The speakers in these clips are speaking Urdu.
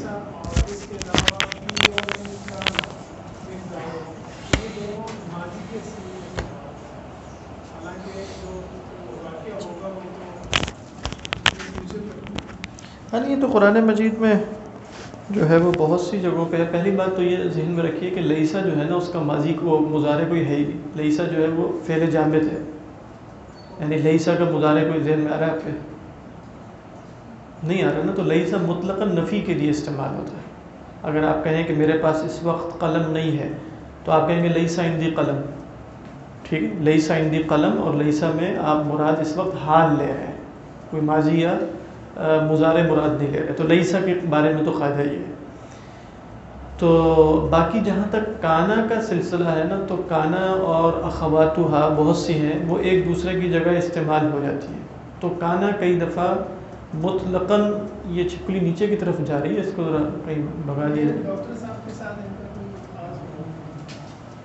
لیسا اور اس کے علاوہ فی یوم کان مقدار، یہ دونوں ماضی کے سیغے سے بات، حالانکہ جو واقعہ ہوگا وہ تو فیوچر میں۔ ہاں یہ تو قرآن مجید میں جو ہے وہ بہت سی جگہوں پہ ہے۔ پہلی بات تو یہ ذہن میں رکھیے کہ لیسا جو ہے نا اس کا ماضی کو مضارع کوئی ہے ہی نہیں۔ لیسا جو ہے وہ فعل جامد ہے، یعنی لیسا کا مضارع کوئی ذہن میں آ رہا ہے آپ کے؟ نہیں آ رہا نا۔ تو لیسا مطلقاً نفی کے لیے استعمال ہوتا ہے۔ اگر آپ کہیں کہ میرے پاس اس وقت قلم نہیں ہے تو آپ کہیں گے لیسا عندی قلم، ٹھیک ہے؟ لیسا عندی قلم، اور لیسا میں آپ مراد اس وقت حال لے رہے ہیں، کوئی ماضی یا مضارع مراد نہیں لے رہے۔ تو لیسا کے بارے میں تو قاعدہ یہ ہے۔ تو باقی جہاں تک کانا کا سلسلہ ہے نا، تو کانا اور اخواتها بہت سی ہیں، وہ ایک دوسرے کی جگہ استعمال ہو جاتی ہیں۔ تو کانا کئی دفعہ مطلقاً، یہ چھپکلی نیچے کی طرف جا رہی ہے، اس کو ذرا کہیں بھگا دیا جائے۔ ڈاکٹر صاحب کے ساتھ ان کا کوئی خاص ہو،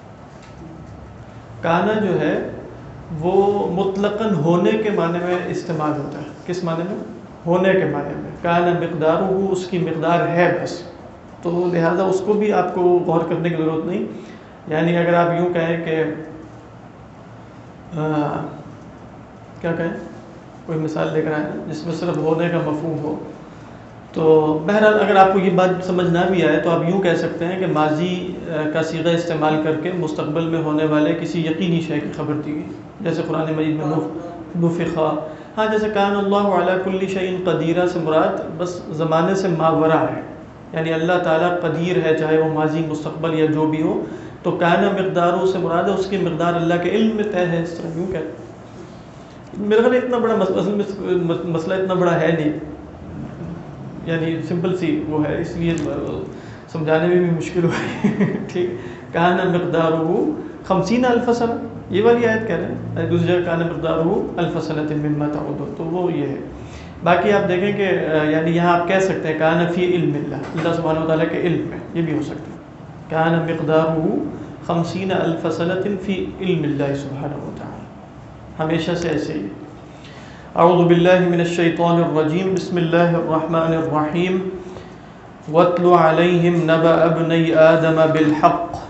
کانا جو ہے وہ مطلقاً ہونے کے معنی میں استعمال ہوتا ہے۔ کس معنی میں؟ ہونے کے معنی میں۔ کانا مقدارہ، اس کی مقدار ہے بس، تو لہٰذا اس کو بھی آپ کو غور کرنے کی ضرورت نہیں۔ یعنی اگر آپ یوں کہیں کہ کیا کہیں، کوئی مثال لے کر آئے جس میں صرف ہونے کا مفہوم ہو، تو بہرحال اگر آپ کو یہ بات سمجھ نہ بھی آئے تو آپ یوں کہہ سکتے ہیں کہ ماضی کا صیغہ استعمال کر کے مستقبل میں ہونے والے کسی یقینی شے کی خبر دی گئی، جیسے قرآن مجید میں نفخا۔ ہاں جیسے کان اللہ علی کل شیء قدیرہ سے مراد بس زمانے سے ماورا ہے، یعنی اللہ تعالیٰ قدیر ہے، چاہے وہ ماضی مستقبل یا جو بھی ہو۔ تو کان مقداروں سے مراد ہے اس کی مقدار اللہ کے علم میں طے ہے، اس طرح یوں کہتے ہیں۔ میرا خیال اتنا بڑا مسئلہ اتنا بڑا ہے نہیں، یعنی سمپل سی وہ ہے، اس لیے سمجھانے میں بھی مشکل ہوئی۔ ٹھیک، کان مقدارہ 50,000 سنہ، یہ والی آیت کہہ رہے ہیں، دوسری جگہ کان مقدارہ 1000 سنۃ مما تعدون، تو وہ یہ ہے۔ باقی آپ دیکھیں کہ یعنی یہاں آپ کہہ سکتے ہیں کان فی علم اللہ، اللہ سبحانہ وتعالیٰ کے علم میں، یہ بھی ہو سکتا ہے۔ کان مقدارہ 50,000 سنۃ فی علم اللہ سبحانہ وتعالیٰ، ہمیشہ سے ایسے ہی۔ اعوذ باللہ من الشیطان الرجیم، بسم اللہ الرحمن الرحیم۔ وَاتْلُ عَلَيْهِمْ نَبَأَ ابْنَيْ آدَمَ بِالْحَقِّ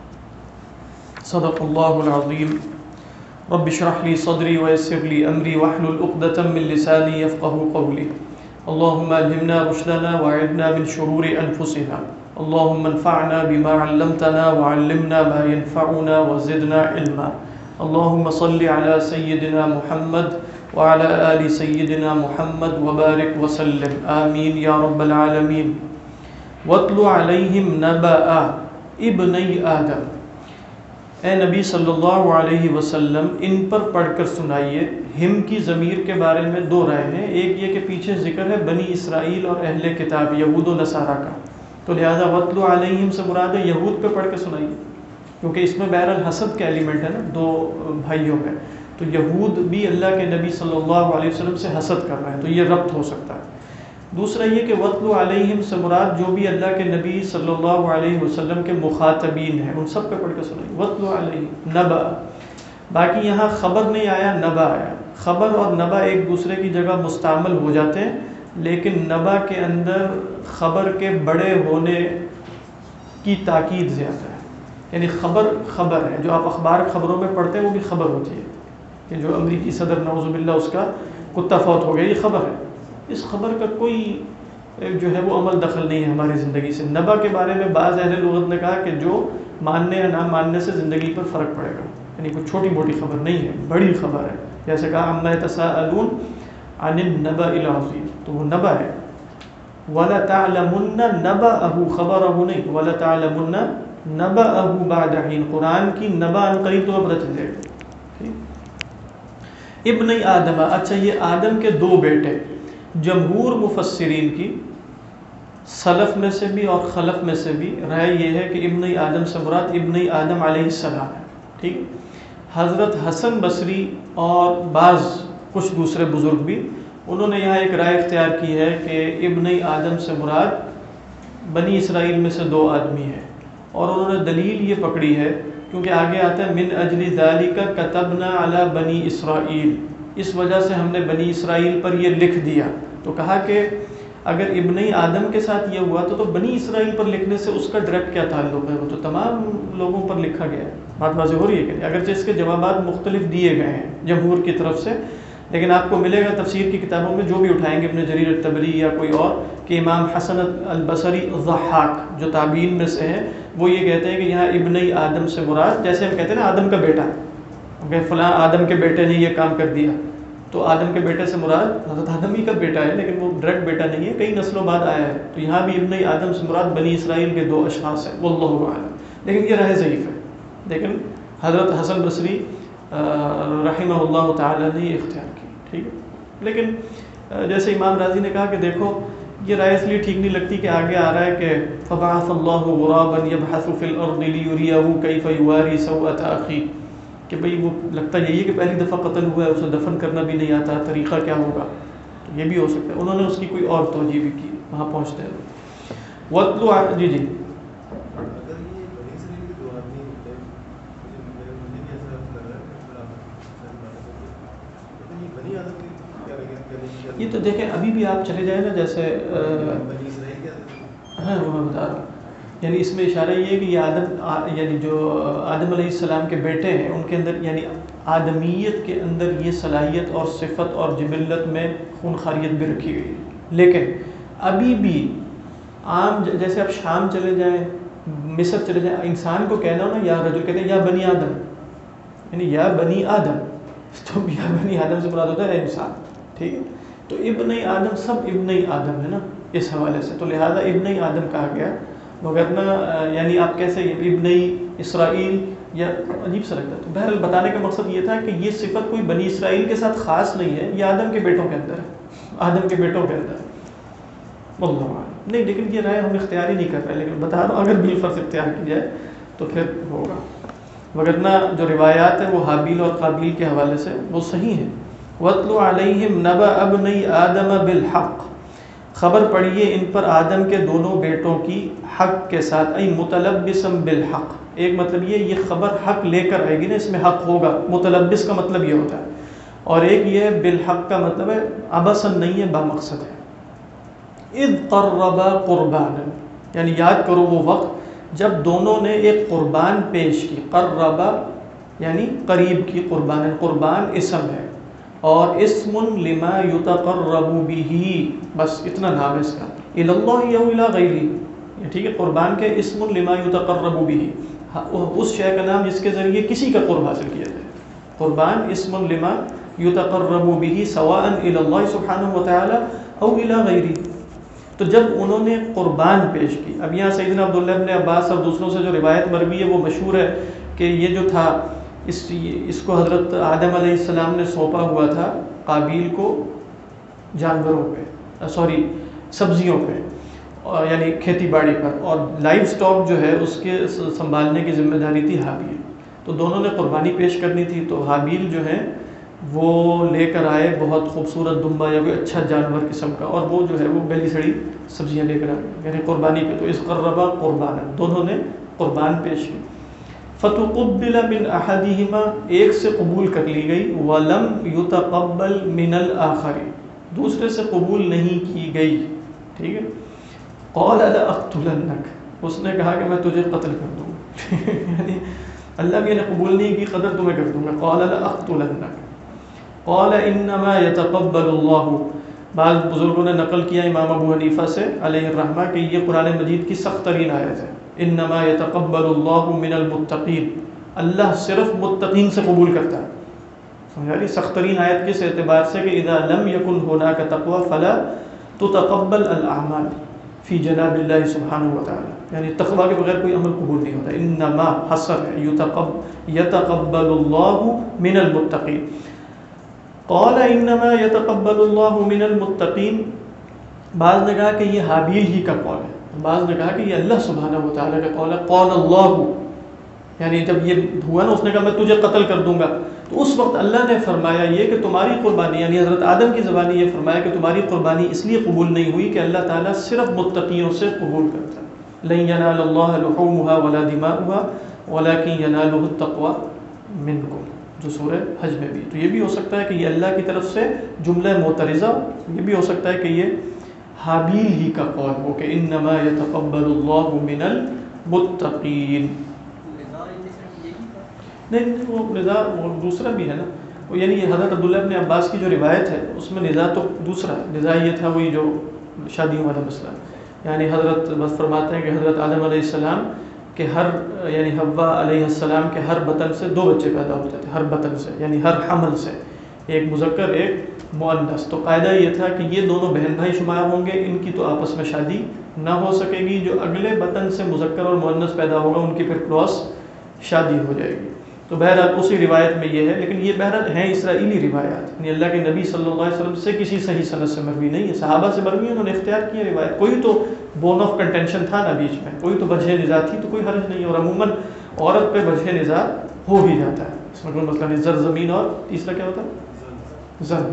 صدق اللہ العظیم۔ رب اشرح لي صدري ويسر لي أمري واحلل عقدة من لساني يفقهوا قولي۔ اللهم ألهمنا رشدنا وأعذنا من شرور أنفسنا، اللهم انفعنا بما علمتنا وعلمنا ما ينفعنا وزدنا علما۔ اللهم صل على سيدنا محمد وعلى آل سيدنا محمد وبارك وسلم، آمين يا رب العالمين۔ وَاتْلُ عَلَيْهِمْ نَبَأَ ابْنَيْ آدَمَ، اے نبی صلی اللہ علیہ وسلم ان پر پڑھ کر سنائیے۔ ہم کی ضمیر کے بارے میں دو رائے ہیں، ایک یہ کہ پیچھے ذکر ہے بنی اسرائیل اور اہل کتاب یہود و نصارہ کا، تو لہٰذا وَاتْلُ عَلَيْهِمْ سے مراد ہے یہود پہ پڑھ کے سنائیے، کیونکہ اس میں بہرحال حسد کا ایلیمنٹ ہے نا، دو بھائیوں میں، تو یہود بھی اللہ کے نبی صلی اللہ علیہ وسلم سے حسد کر رہے ہیں، تو یہ ربط ہو سکتا ہے۔ دوسرا یہ کہ وَاتْلُ عَلَيْهِمْ سے مراد جو بھی اللہ کے نبی صلی اللہ علیہ وسلم کے مخاطبین ہیں ان سب پہ پڑھ کے سنائیے۔ وَاتْلُ عَلَيْهِمْ نَبَأَ، باقی یہاں خبر نہیں آیا، نبا آیا۔ خبر اور نبا ایک دوسرے کی جگہ مستعمل ہو جاتے ہیں، لیکن نبا کے اندر خبر کے بڑے ہونے کی تاکید زیادہ ہے، یعنی خبر خبر ہے، جو آپ اخبار خبروں میں پڑھتے ہیں وہ بھی خبر ہوتی ہے کہ جو امریکی صدر نعوذ باللہ اس کا کتا فوت ہو گیا، یہ خبر ہے۔ اس خبر کا کوئی جو ہے وہ عمل دخل نہیں ہے ہماری زندگی سے۔ نبا کے بارے میں بعض اہل لغت نے کہا کہ جو ماننے یا نہ ماننے سے زندگی پر فرق پڑے گا، یعنی کوئی چھوٹی موٹی خبر نہیں ہے، بڑی خبر ہے، جیسے کہا عما یتساءلون عن النبأ العظیم، تو وہ نبا ہے۔ وَلَتَعْلَمُنَّ نَبَأَهُ، خبرہ نہیں، وَلَتَعْلَمُنَّ نَبَأَهُ بَعْدَ حِینٍ، قرآن کی نبا ان قریب تو پتہ چل جائے گا۔ ابن آدم، اچھا یہ آدم کے دو بیٹے، جمہور مفسرین کی سلف میں سے بھی اور خلف میں سے بھی رائے یہ ہے کہ ابن آدم سے مراد ابن آدم علیہ السلام ہے، ٹھیک۔ حضرت حسن بصری اور بعض کچھ دوسرے بزرگ بھی انہوں نے یہاں ایک رائے اختیار کی ہے کہ ابن آدم سے مراد بنی اسرائیل میں سے دو آدمی ہیں، اور انہوں نے دلیل یہ پکڑی ہے کیونکہ آگے آتا ہے من اجل ذالک کتبنا علی بنی اسرائیل، اس وجہ سے ہم نے بنی اسرائیل پر یہ لکھ دیا، تو کہا کہ اگر ابن آدم کے ساتھ یہ ہوا تو بنی اسرائیل پر لکھنے سے اس کا ڈائریکٹ کیا تعلق ہے؟ وہ تو تمام لوگوں پر لکھا گیا ہے. بات واضح ہو رہی ہے کہ نہیں؟ اگرچہ اس کے جوابات مختلف دیے گئے ہیں جمہور کی طرف سے، لیکن آپ کو ملے گا تفسیر کی کتابوں میں جو بھی اٹھائیں گے ابن جریر الطبری یا کوئی اور، کہ امام حسن البصری الضحاک جو تابعین میں سے ہیں وہ یہ کہتے ہیں کہ یہاں ابن آدم سے مراد، جیسے ہم کہتے ہیں نا آدم کا بیٹا، کہ فلاں آدم کے بیٹے نے یہ کام کر دیا، تو آدم کے بیٹے سے مراد حضرت آدم ہی کا بیٹا ہے، لیکن وہ ڈائریکٹ بیٹا نہیں ہے، کئی نسلوں بعد آیا ہے. تو یہاں بھی ابن آدم سے مراد بنی اسرائیل کے 2 اشخاص ہیں، واللہ اعلم. لیکن یہ رائے ضعیف ہے، لیکن حضرت حسن بصری رحمہ اللہ تعالی نے یہ اختیار کی. ٹھیک ہے، لیکن جیسے امام راضی نے کہا کہ دیکھو یہ رائے اس لیے ٹھیک نہیں لگتی کہ آگے آ رہا ہے کہ فبعث اللہ غرابا یبحث فی الارض لیریہ کیف یواری سوءۃ اخیہ، کہ بھئی وہ لگتا یہی ہے کہ پہلی دفعہ قتل ہوا ہے، اسے دفن کرنا بھی نہیں آتا، طریقہ کیا ہوگا؟ تو یہ بھی ہو سکتا ہے. انہوں نے اس کی کوئی اور توجہ بھی کی. وہاں پہنچتے ہیں وَاتْلُ جی جی یہ تو دیکھیں ابھی بھی آپ چلے جائیں نا، جیسے ہاں وہ میں بتا رہا ہوں، یعنی اس میں اشارہ یہ ہے کہ یہ آدم، یعنی جو آدم علیہ السلام کے بیٹے ہیں ان کے اندر، یعنی آدمیت کے اندر یہ صلاحیت اور صفت اور جبلت میں خون خاریت بھی رکھی گئی ہے. لیکن ابھی بھی عام، جیسے آپ شام چلے جائیں، مصر چلے جائیں، انسان کو کہنا ہو نا یا رجل، کہتے ہیں یا بنی آدم، یعنی یا بنی آدم، تو یا بنی آدم سے مراد ہوتا ہے انسان. ٹھیک ہے، تو ابن آدم سب ابن آدم ہے نا اس حوالے سے، تو لہٰذا ابن آدم کہا گیا. وگرنہ یعنی آپ کیسے ابن اسرائیل، یا عجیب سا لگتا ہے. تو بہرحال بتانے کا مقصد یہ تھا کہ یہ صفت کوئی بنی اسرائیل کے ساتھ خاص نہیں ہے، یہ آدم کے بیٹوں کے اندر ہے، آدم کے بیٹوں کے اندر ہے. واللہ اعلم. نہیں، لیکن یہ رائے ہم اختیار ہی نہیں کر رہے، لیکن بتا رہا ہوں اگر بالفرض اختیار کی جائے تو پھر ہوگا. وگرنہ جو روایات ہیں وہ حابیل اور قابیل کے حوالے سے وہ صحیح ہیں. وَاتْلُ عَلَيْهِمْ نَبَأَ ابْنَيْ آدَمَ بِالْحَقِّ، خبر پڑھیے ان پر آدم کے دونوں بیٹوں کی حق کے ساتھ، ای متلبسم بالحق. ایک مطلب یہ خبر حق لے کر آئے گی نا، اس میں حق ہوگا. متلبس کا مطلب یہ ہوتا ہے، اور ایک یہ بالحق کا مطلب ہے عبثاً نہیں ہے، بامقصد ہے. اذ قربا قربانا، یعنی یاد کرو وہ وقت جب دونوں نے ایک قربان پیش کی. قربا یعنی قریب کی، قربان، قربان اسم ہے، اور اسم لما یتقرب به، بس اتنا نام ہے اس کا، الی اللہ او الی غیرہ. ٹھیک ہے، قربان کے اسم لما یتقرب به، اس شے کا نام جس کے ذریعے کسی کا قرب حاصل کیا جائے. قربان اسم لما یتقرب به سواء الی اللہ سبحانہ وتعالی او الی غیرہ. تو جب انہوں نے قربان پیش کی، اب یہاں سیدنا عبداللہ ابن عباس اور دوسروں سے جو روایت مروی ہے وہ مشہور ہے کہ یہ جو تھا اس کو حضرت آدم علیہ السلام نے سونپا ہوا تھا قابیل کو جانوروں پہ، سبزیوں پہ، یعنی کھیتی باڑی پر، اور لائف سٹاک جو ہے اس کے سنبھالنے کی ذمہ داری تھی حابیل. تو دونوں نے قربانی پیش کرنی تھی، تو حابیل جو ہے وہ لے کر آئے بہت خوبصورت دمبا یا کوئی اچھا جانور قسم کا، اور وہ جو ہے وہ گلی سڑی سبزیاں لے کر آئے یعنی قربانی پہ. تو اس قربا قربان، دونوں نے قربان پیش کی. فتقبل من احدہما، ایک سے قبول کر لی گئی، ولم یتقبل من الآخر، دوسرے سے قبول نہیں کی گئی. ٹھیک ہے، قال لأقتلنک، اس نے کہا کہ میں تجھے قتل کر دوں گا. یعنی اللہ بھی نے قبول نہیں کی، قدر تمہیں کر دوں گا. قال لأقتلنک قال انما يتقبل اللہ. بعض بزرگوں نے نقل کیا امام ابو حنیفہ سے علیہ الرحمہ کہ یہ قرآن مجید کی سخت ترین آیت ہے. انما يتقبل اللہ من المتقین، اللہ صرف متقین سے قبول کرتا ہے. سمجھا؟ سخت ترین آیت کس اعتبار سے کہ اذا لم يكن هناك تقوى فلا تتقبل الاعمال فی جناب اللہ سبحانہ وتعالی، یعنی تقوی کے بغیر کوئی عمل قبول نہیں ہوتا. انما حصر ہے یتقبل اللہ من المتقین. قال انما يتقبل اللہ من المتقین، بعض نے کہا کہ یہ حابیل ہی کا قول ہے، بعض نے کہا کہ یہ اللہ سبحانہ وتعالی کا قول ہے. قال اللہ، یعنی جب یہ ہوا نا اس نے کہا میں تجھے قتل کر دوں گا، تو اس وقت اللہ نے فرمایا یہ کہ تمہاری قربانی، یعنی حضرت آدم کی زبانی یہ فرمایا کہ تمہاری قربانی اس لیے قبول نہیں ہوئی کہ اللہ تعالیٰ صرف متقیوں سے قبول کرتا ہے. لن ینال اللہ لحومها ولا دماؤها ولکن ینالہ التقوی منکم، جو سورہ حج میں بھی. تو یہ بھی ہو سکتا ہے کہ یہ اللہ کی طرف سے جملہ معترضہ، یہ بھی ہو سکتا ہے کہ یہ حابیل ہی کا قول ہو کہ انما یتقبل اللہ من المتقین. نہیں وہ نزاع وہ دوسرا بھی ہے نا، وہ یعنی یہ حضرت عبداللہ ابن عباس کی جو روایت ہے اس میں نزاع تو دوسرا ہے. نزاع یہ تھا وہی جو شادیوں والا مسئلہ، یعنی حضرت بس فرماتے ہیں کہ حضرت آدم علیہ السلام کہ یعنی حوا علیہ السلام کے ہر بطن سے 2 بچے پیدا ہوتے تھے، ہر بطن سے یعنی ہر حمل سے، ایک مذکر ایک مؤنث. تو قاعدہ یہ تھا کہ یہ دونوں بہن بھائی شمار ہوں گے، ان کی تو آپس میں شادی نہ ہو سکے گی. جو اگلے بطن سے مذکر اور مؤنث پیدا ہوگا ان کی پھر کراس شادی ہو جائے گی. تو بہرحال اسی روایت میں یہ ہے، لیکن یہ بہرحال ہیں اسرائیلی روایات، یعنی اللہ کے نبی صلی اللہ علیہ وسلم سے کسی صحیح سند سے مروی نہیں ہے. صحابہ سے مروی ہے، انہوں نے اختیار کی روایت. کوئی تو بون آف کنٹینشن تھا نا بیچ میں، کوئی تو وجہ نزاع تھی، تو کوئی حرج نہیں. اور عموماً عورت پہ وجہ نزاع ہو ہی جاتا ہے، اس میں کوئی مسئلہ نہیں. زمین اور تیسرا کیا ہوتا ہے زن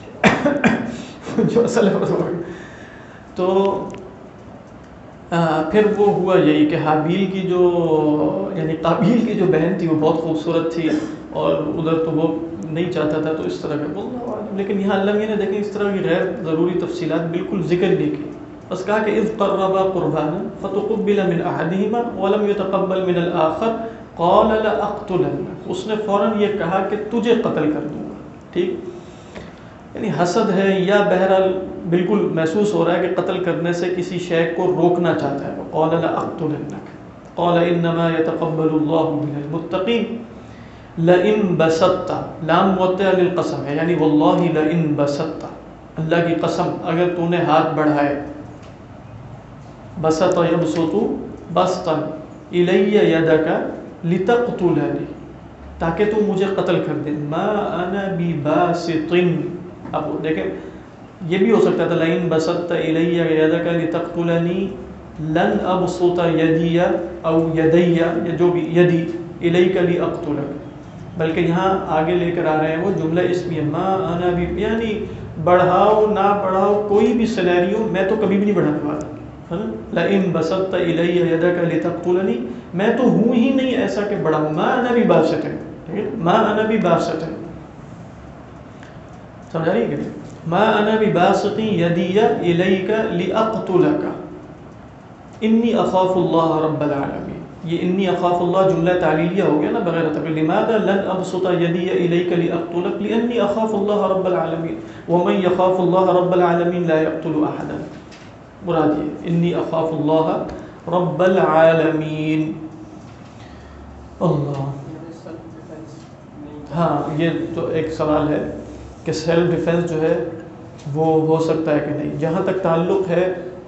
جو اصل ہے. تو پھر وہ ہوا یہی کہ حابیل کی جو یعنی قابیل کی جو بہن تھی وہ بہت خوبصورت تھی، اور ادھر تو وہ نہیں چاہتا تھا، تو اس طرح کا واللہ اعلم. لیکن یہاں اللہ نے دیکھیں اس طرح کی غیر ضروری تفصیلات بالکل ذکر نہیں کی، بس کہا کہ اذ قربا قربانا فتقبل من احدهما ولم يتقبل من الاخر قال لاقتلنك. اس نے فوراً یہ کہا کہ تجھے قتل کر دوں گا. ٹھیک، یعنی حسد ہے یا بہرحال بالکل محسوس ہو رہا ہے کہ قتل کرنے سے کسی شے کو روکنا چاہتا ہے. قال لاقتلنك قال انما يتقبل الله من المتقين لئن بسطت، لام موطئ للقسم ہے، یعنی واللہ لئن بسطت، اللہ کی قسم اگر تو نے ہاتھ بڑھائے، بسط یبسط بسطا الی یدک لتقتلنی، تاکہ تو مجھے قتل کر دے. ما انا بباسط، اب دیکھیں یہ بھی ہو سکتا تھا لئن بسطت الی یدک لتقتلنی لن ابسط یدی او یدی، یا جو بھی یدی الیک لاقتلک، بلکہ یہاں آگے لے کر آ رہے ہیں وہ جملہ اسمیہ ما انا بھی، یعنی بڑھاؤ نہ بڑھاؤ کوئی بھی سینیریو میں تو کبھی بھی نہیں بڑھانے والا. لئن بسطت الی یدک لتقتلنی، میں تو ہوں ہی نہیں ایسا کہ بڑھاؤں. ما انا بباسط، ما انا بباسط، سمجھا رہی ہے کہ ما انا بباسط یدی الیک لاقتلک انی اخاف اللہ رب العالمین. یہ انی اخاف اللہ جملہ تعلیلیہ ہو گیا نا بغیر تقریر. لماذا لن ابسط یدی الیک لاقتلک لانی اخاف اللہ رب العالمین ومن یخاف اللہ رب العالمین لا یقتل احدا. مراد یہ انی اخاف اللہ رب العالمین. اللہ، ہاں یہ تو ایک سوال ہے کہ سیلف ڈیفینس جو ہے وہ ہو سکتا ہے کہ نہیں. جہاں تک تعلق ہے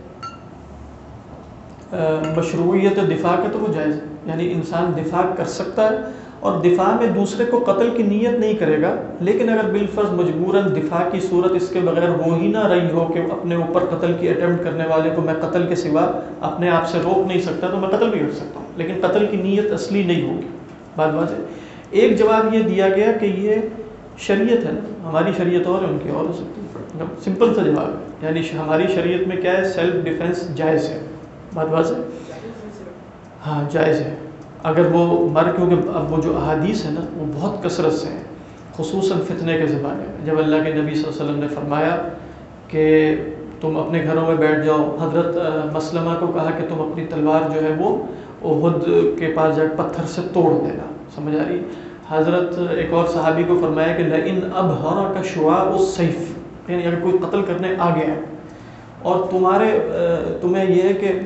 مشروعیت دفاع کا تو وہ جائز ہے، یعنی انسان دفاع کر سکتا ہے اور دفاع میں دوسرے کو قتل کی نیت نہیں کرے گا، لیکن اگر بالفرض مجبوراً دفاع کی صورت اس کے بغیر ہو ہی نہ رہی ہو کہ اپنے اوپر قتل کی اٹیمپٹ کرنے والے کو میں قتل کے سوا اپنے آپ سے روک نہیں سکتا، تو میں قتل بھی کر سکتا ہوں، لیکن قتل کی نیت اصلی نہیں ہوگی. بات واضح. ایک جواب یہ دیا گیا کہ یہ شریعت ہے نا، ہماری شریعت اور ہے ان کی اور ہو سکتی ہے. سمپل سا جواب ہے، یعنی ہماری شریعت میں کیا ہے، سیلف ڈیفینس جائز ہے. بات واضح، ہاں جائز ہے اگر وہ کیونکہ اب وہ جو احادیث ہے نا وہ بہت کثرت سے ہیں، خصوصاً فتنے کے زمانے میں جب اللہ کے نبی صلی اللہ علیہ وسلم نے فرمایا کہ تم اپنے گھروں میں بیٹھ جاؤ. حضرت مسلمہ کو کہا کہ تم اپنی تلوار جو ہے وہ احد کے پاس جا پتھر سے توڑ دینا. سمجھ آ رہی. حضرت ایک اور صحابی کو فرمایا کہ لئن ابہرک شعاع السیف، یعنی اگر کوئی قتل کرنے آ گیا اور تمہیں یہ ہے کہ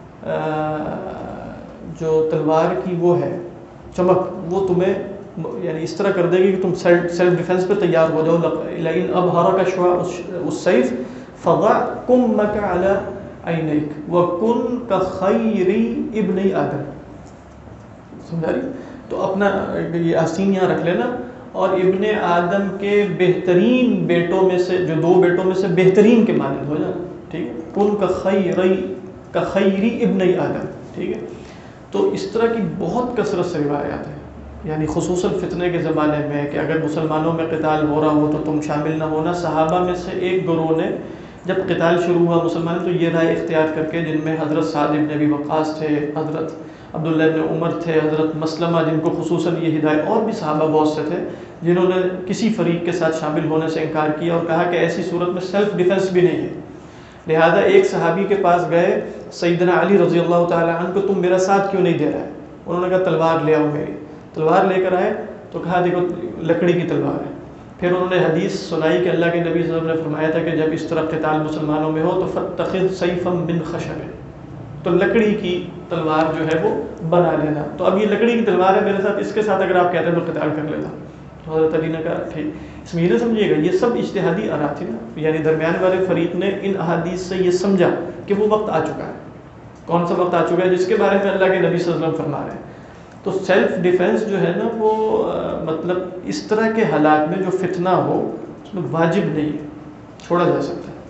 جو تلوار کی وہ ہے چمک وہ تمہیں یعنی اس طرح کر دے گی کہ تم سیلف ڈیفینس پہ تیار ہو جاؤ. لئن ابہرک شعاع السیف فضع کمک علی عینیک وکن کخیر ابن آدم. سمجھا رہی. تو اپنا یہ آستین یہاں رکھ لینا اور ابن آدم کے بہترین بیٹوں میں سے، جو 2 بیٹوں میں سے بہترین کے مانند ہو جانا. ٹھیک ہے. کن کخیر ابن آدم. ٹھیک ہے. تو اس طرح کی بہت کثرت سے روایات ہیں، یعنی خصوصاً فتنے کے زمانے میں کہ اگر مسلمانوں میں قتال ہو رہا ہو تو تم شامل نہ ہونا. صحابہ میں سے ایک گروہ نے جب قتال شروع ہوا مسلمان تو یہ رائے اختیار کر کے، جن میں حضرت سعد بن ابی وقاص تھے، حضرت عبداللہ بن عمر تھے، حضرت مسلمہ جن کو خصوصاً یہ ہدایت، اور بھی صحابہ بہت سے تھے جنہوں نے کسی فریق کے ساتھ شامل ہونے سے انکار کیا اور کہا کہ ایسی صورت میں سیلف ڈیفینس بھی نہیں ہے. لہذا ایک صحابی کے پاس گئے سیدنا علی رضی اللہ تعالیٰ عنہ کو، تم میرا ساتھ کیوں نہیں دے رہا ہے؟ انہوں نے کہا تلوار لے آؤ میری. تلوار لے کر آئے تو کہا دیکھو لکڑی کی تلوار ہے. پھر انہوں نے حدیث سنائی کہ اللہ کے نبی صلی اللہ علیہ وسلم نے فرمایا تھا کہ جب اس طرح قتال مسلمانوں میں ہو تو فاتخذ سیفا من خشب، تو لکڑی کی تلوار جو ہے وہ بنا لینا. تو اب یہ لکڑی کی تلوار ہے میرے ساتھ، اس کے ساتھ اگر آپ کہتے ہیں تو قتال کر لینا. تو حضرت علی نے کہا ٹھیک. اس میں یہ نہ سمجھیے گا یہ سب اجتہادی آراء تھی نا، یعنی درمیان والے فریق نے ان احادیث سے یہ سمجھا کہ وہ وقت آ چکا ہے. کون سا وقت آ چکا ہے؟ جس کے بارے میں اللہ کے نبی صلی اللہ علیہ وسلم فرما رہے ہیں. تو سیلف ڈیفینس جو ہے نا وہ مطلب اس طرح کے حالات میں جو فتنہ ہو اس میں واجب نہیں ہے، چھوڑا جا سکتا ہے.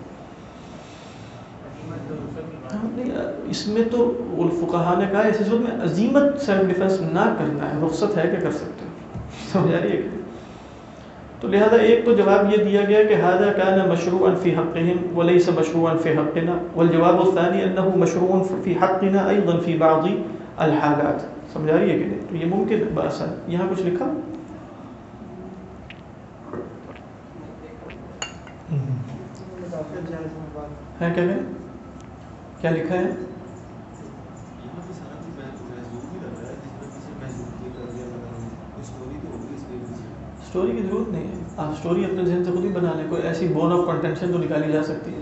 اس میں تو الفقہاء نے کہا اس صورت میں عزیمت سیلف ڈیفینس نہ کرنا ہے، رخصت ہے کہ کر سکتے ہیں. سمجھ آ رہی ہے؟ تو لہذا ایک تو جواب یہ دیا گیا کہ هذا كان مشروعا في حقهم وليس مشروعا في حقنا، والجواب الثاني انه مشروع في حقنا ايضا في بعض الحالات. سمجھ آ رہی ہے کہ نہیں؟ تو یہ ممکن بات ہے. یہاں کچھ لکھا ہے کیا لکھا ہے؟ اسٹوری کی ضرورت نہیں ہے، آپ اسٹوری اپنے ذہن سے خود ہی بنا لیں. کوئی ایسی بون آف کنٹینشن تو نکالی جا سکتی ہے.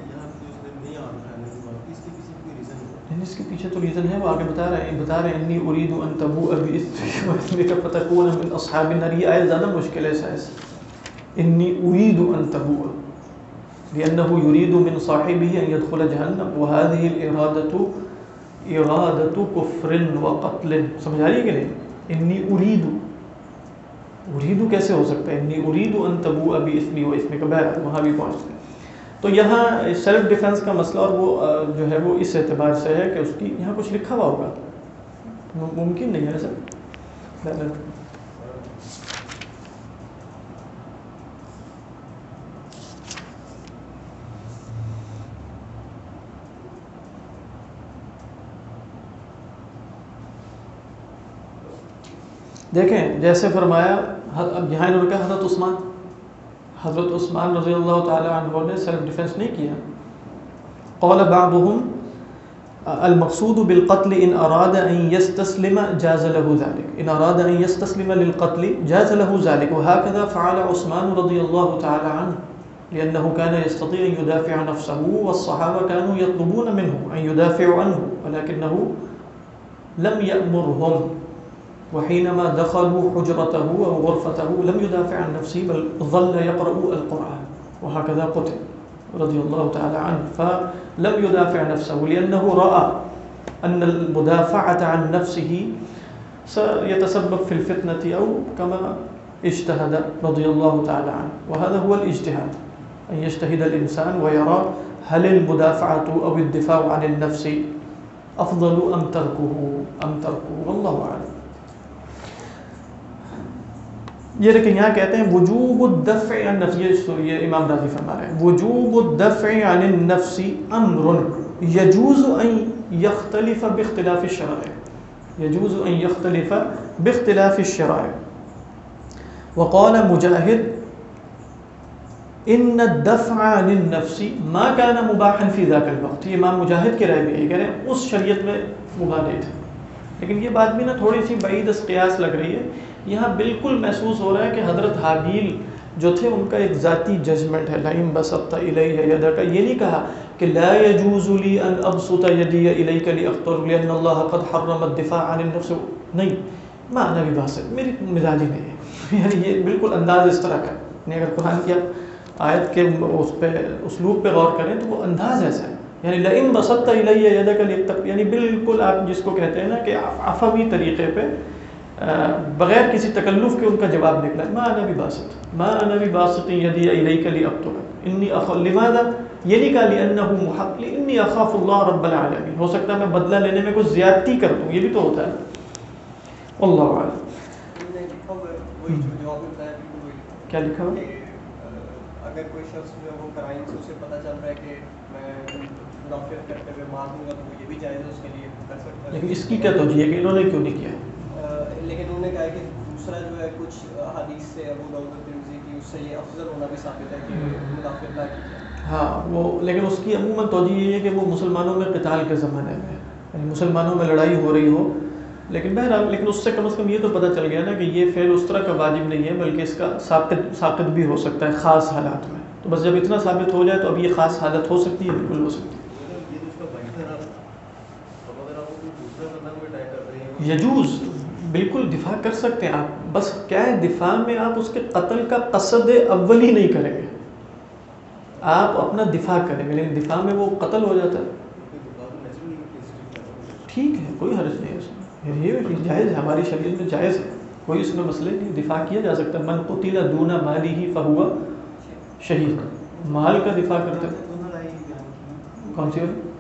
اس کے پیچھے تو ریزن ہے، وہ آگے بتا رہے ہیں انی اريد ان تبوء باسمي واسمك فتكون من اصحاب النار. یہ آیت زیادہ مشکل ہے سائز. انی اريد ان تبوء لانه يريد من صاحبه ان يدخل جهنم وهذه الاراده اراده كفر وقتل. سمجھ آ رہی ہے کہ نہیں؟ انی اريد کیسے ہو سکتا ہے؟ انی اريد ان تبوء باسمي واسمك. بہرحال وہاں بھی پہنچتے ہیں. تو یہاں سیلف ڈیفنس کا مسئلہ اور وہ جو ہے وہ اس اعتبار سے ہے کہ اس کی یہاں کچھ لکھا ہوا ہوگا، ممکن نہیں ہے سر. دیکھیں جیسے فرمایا اب یہاں انہوں نے کہا حضرت عثمان رضی اللہ تعالی عنہ نے سیلف ڈیفنس نہیں کیا. قال بعضهم المقصود بالقتل ان اراد ان يستسلم جاز له ذلك، ان اراد ان يستسلم للقتل جاز له ذلك، وهكذا فعل عثمان رضي الله تعالى عنه لانه كان يستطيع ان يدافع نفسه والصحابه كانوا يطلبون منه ان يدافعوا عنه ولكنه لم يأمرهم، وحينما دخلوا حجرته أو غرفته لم يدافع عن نفسه بل ظل يقرأ القرآن، وهكذا قتل رضي الله تعالى عنه. فلم يدافع نفسه لأنه رأى أن المدافعة عن نفسه سيتسبب في الفتنة أو كما اجتهد رضي الله تعالى عنه. وهذا هو الاجتهاد، أن يجتهد الإنسان ويرى هل المدافعة أو الدفاع عن النفس أفضل أم تركه والله أعلم. یہ لیکن یہاں کہتے ہیں وجوب الدفع عن النفس، یہ امام راضی فرما رہے ہیں وجوب الدفع عن النفس امر يجوز ان يختلف باختلاف الشرائع، يجوز ان يختلف باختلاف الشرائع. وقال مجاهد ان الدفع عن النفس ما كان مباحا في ذاك الوقت. یہ امام مجاہد کی رائے بھی ہے، کہہ رہے ہیں اس شریعت میں مباح نہیں تھا. لیکن یہ بات بھی نا تھوڑی سی بعید از قیاس لگ رہی ہے. یہاں بالکل محسوس ہو رہا ہے کہ حضرت حابیل جو تھے ان کا ایک ذاتی ججمنٹ ہے. لئن بسطت الیہ یدک، یہ نہیں کہا کہ لا یجوز لی ان ابسط یدی الیک لاقتل لان اللہ قد حرم الدفاع عن النفس. نہیں، میں انا بھی باسط، میری مزاج ہی نہیں ہے. یعنی یہ بالکل انداز اس طرح کا نہیں. اگر قرآن کی آیت کے اس پہ اسلوب پہ غور کریں تو وہ انداز ایسا ہے. یعنی لئن بسطت الیہ یدک لاقتل، یعنی بالکل آپ جس کو کہتے ہیں نا کہ عفوی طریقے پہ بغیر کسی تکلف کے ان کا جواب نکلا. ما انا بباسط یدی الیک لاقتل انی اخاف. لماذا؟ یہ نہیں کہا لانه محق، انی اخاف اللہ رب العالمین. ہو سکتا ہے میں بدلہ لینے میں کچھ زیادتی کر دوں، یہ بھی تو ہوتا ہے. واللہ اعلم. کیا لکھا ہوا؟ اگر کوئی شخص جو وہ کرائم سے اسے پتہ چل رہا ہے کہ میں منافقت کرتے ہوئے مار دوں گا تو یہ بھی جائز ہے اس کے لیے کر سکتا ہے. لیکن اس کی کیا توجیہ ہے کہ انہوں نے کیوں نہیں کیا؟ لیکن انہوں نے کہا کہ دوسرا جو ہے کچھ حدیث سے ابو داؤد اور ترمذی کی اس سے یہ افضل ہونا بھی ثابت ہے کہ منافقت نہ کی جائے. ہاں وہ لیکن اس کی عموماً توجہ یہ ہے کہ وہ مسلمانوں میں قتال کے زمانے میں یعنی مسلمانوں میں لڑائی ہو رہی ہو، لیکن بہرحال لیکن اس سے کم از کم یہ تو پتہ چل گیا نا کہ یہ فعل اس طرح کا واجب نہیں ہے بلکہ اس کا ساقط بھی ہو سکتا ہے خاص حالات میں. تو بس جب اتنا ثابت ہو جائے تو اب یہ خاص حالت ہو سکتی ہے، بالکل ہو سکتی ہے. یجوز بالکل دفاع کر سکتے ہیں آپ، بس کیا ہے دفاع میں آپ اس کے قتل کا قصد اولی نہیں کریں گے، آپ اپنا دفاع کریں گے لیکن دفاع میں وہ قتل ہو جاتا ہے. ٹھیک ہے کوئی حرج نہیں ہے اس میں، یہ جائز ہے، ہماری شریعت میں جائز ہے، کوئی اس میں مسئلے نہیں، دفاع کیا جا سکتا ہے. من قتل دون مالہ فہو شہید، مال کا دفاع کرتے ہیں. کون سی والی؟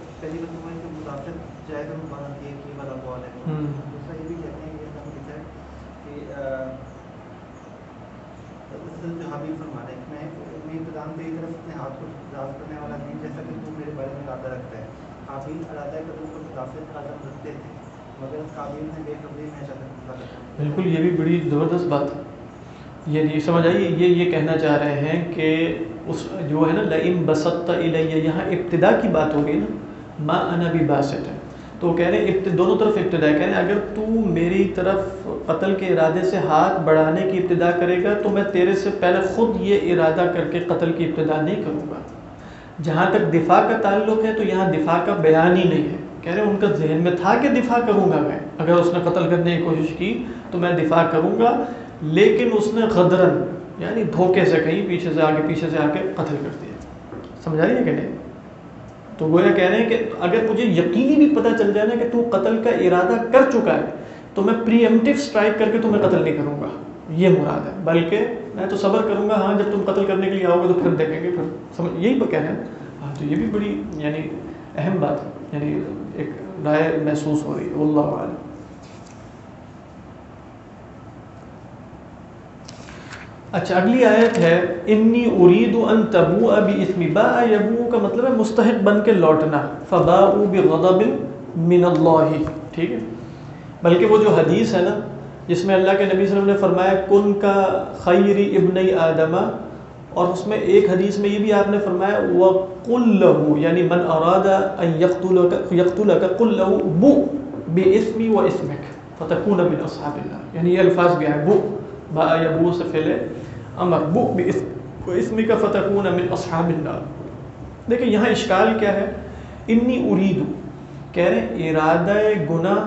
جو حبیب فرما رہے ہیں میں انتظام تیری طرف اپنے ہاتھ کو دراز کرنے والا نہیں جیسا کہ تو میرے بارے میں ارادہ رکھتا ہے. حابیل ارادہ قتل کو مدافعت کا عزم رکھتے تھے مگر قابل نے بے خبری میں چاہتا. بالکل یہ بھی بڑی زبردست بات ہے. یہ نہیں سمجھ آئیے، یہ کہنا چاہ رہے ہیں کہ اس جو ہے نا لئن بسطت الیہ، یہاں ابتدا کی بات ہو گئی نا، ما انا بباسط ہے، تو کہہ رہے ہیں دونوں طرف ابتدا ہے. کہہ رہے ہیں اگر تو میری طرف قتل کے ارادے سے ہاتھ بڑھانے کی ابتدا کرے گا تو میں تیرے سے پہلے خود یہ ارادہ کر کے قتل کی ابتدا نہیں کروں گا. جہاں تک دفاع کا تعلق ہے تو یہاں دفاع کا بیان ہی نہیں ہے. کہہ رہے ہیں ان کا ذہن میں تھا کہ دفاع کروں گا میں، اگر اس نے قتل کرنے کی کوشش کی تو میں دفاع کروں گا، لیکن اس نے غدرن یعنی دھوکے سے کہیں پیچھے سے آ کے قتل کر دیا. سمجھ آ رہی ہے کہ نہیں؟ تو گویا کہہ رہے ہیں کہ اگر مجھے یقینی بھی پتہ چل جائے نا کہ تو قتل کا ارادہ کر چکا ہے تو میں پری ایمپٹیو اسٹرائک کر کے تمہیں قتل نہیں کروں گا، یہ مراد ہے، بلکہ میں تو صبر کروں گا. ہاں جب تم قتل کرنے کے لیے آؤ گے تو پھر دیکھیں گے، پھر سمجھ یہی تو کہہ رہے ہیں. ہاں تو یہ بھی بڑی یعنی اہم بات ہے، یعنی ایک رائے محسوس ہو رہی ہے. واللہ اعلم. اچھا اگلی آیت ہے انی ارید ان تبوء باسمی. باء یبوء کا مطلب ہے مستحق بن کے لوٹنا، فباءوا بغضب من اللہ. ٹھیک ہے، بلکہ وہ جو حدیث ہے نا جس میں اللہ کے نبی صلی اللہ علیہ وسلم نے فرمایا کن کا خیر ابنی آدم، اور اس میں ایک حدیث میں یہ بھی آپ نے فرمایا وقل له یعنی من اراد ان یقتلک قل له بؤ باسمی و اسمک فتکون من اصحاب اللہ. یعنی یہ الفاظ بھی ہے بؤ، باء یبوء سے فعل امر، بؤ باسم و اسمک فتکون من اصحاب النار. دیکھیں یہاں اشکال کیا ہے، انی ارید کہہ رہے ہیں ارادہ گناہ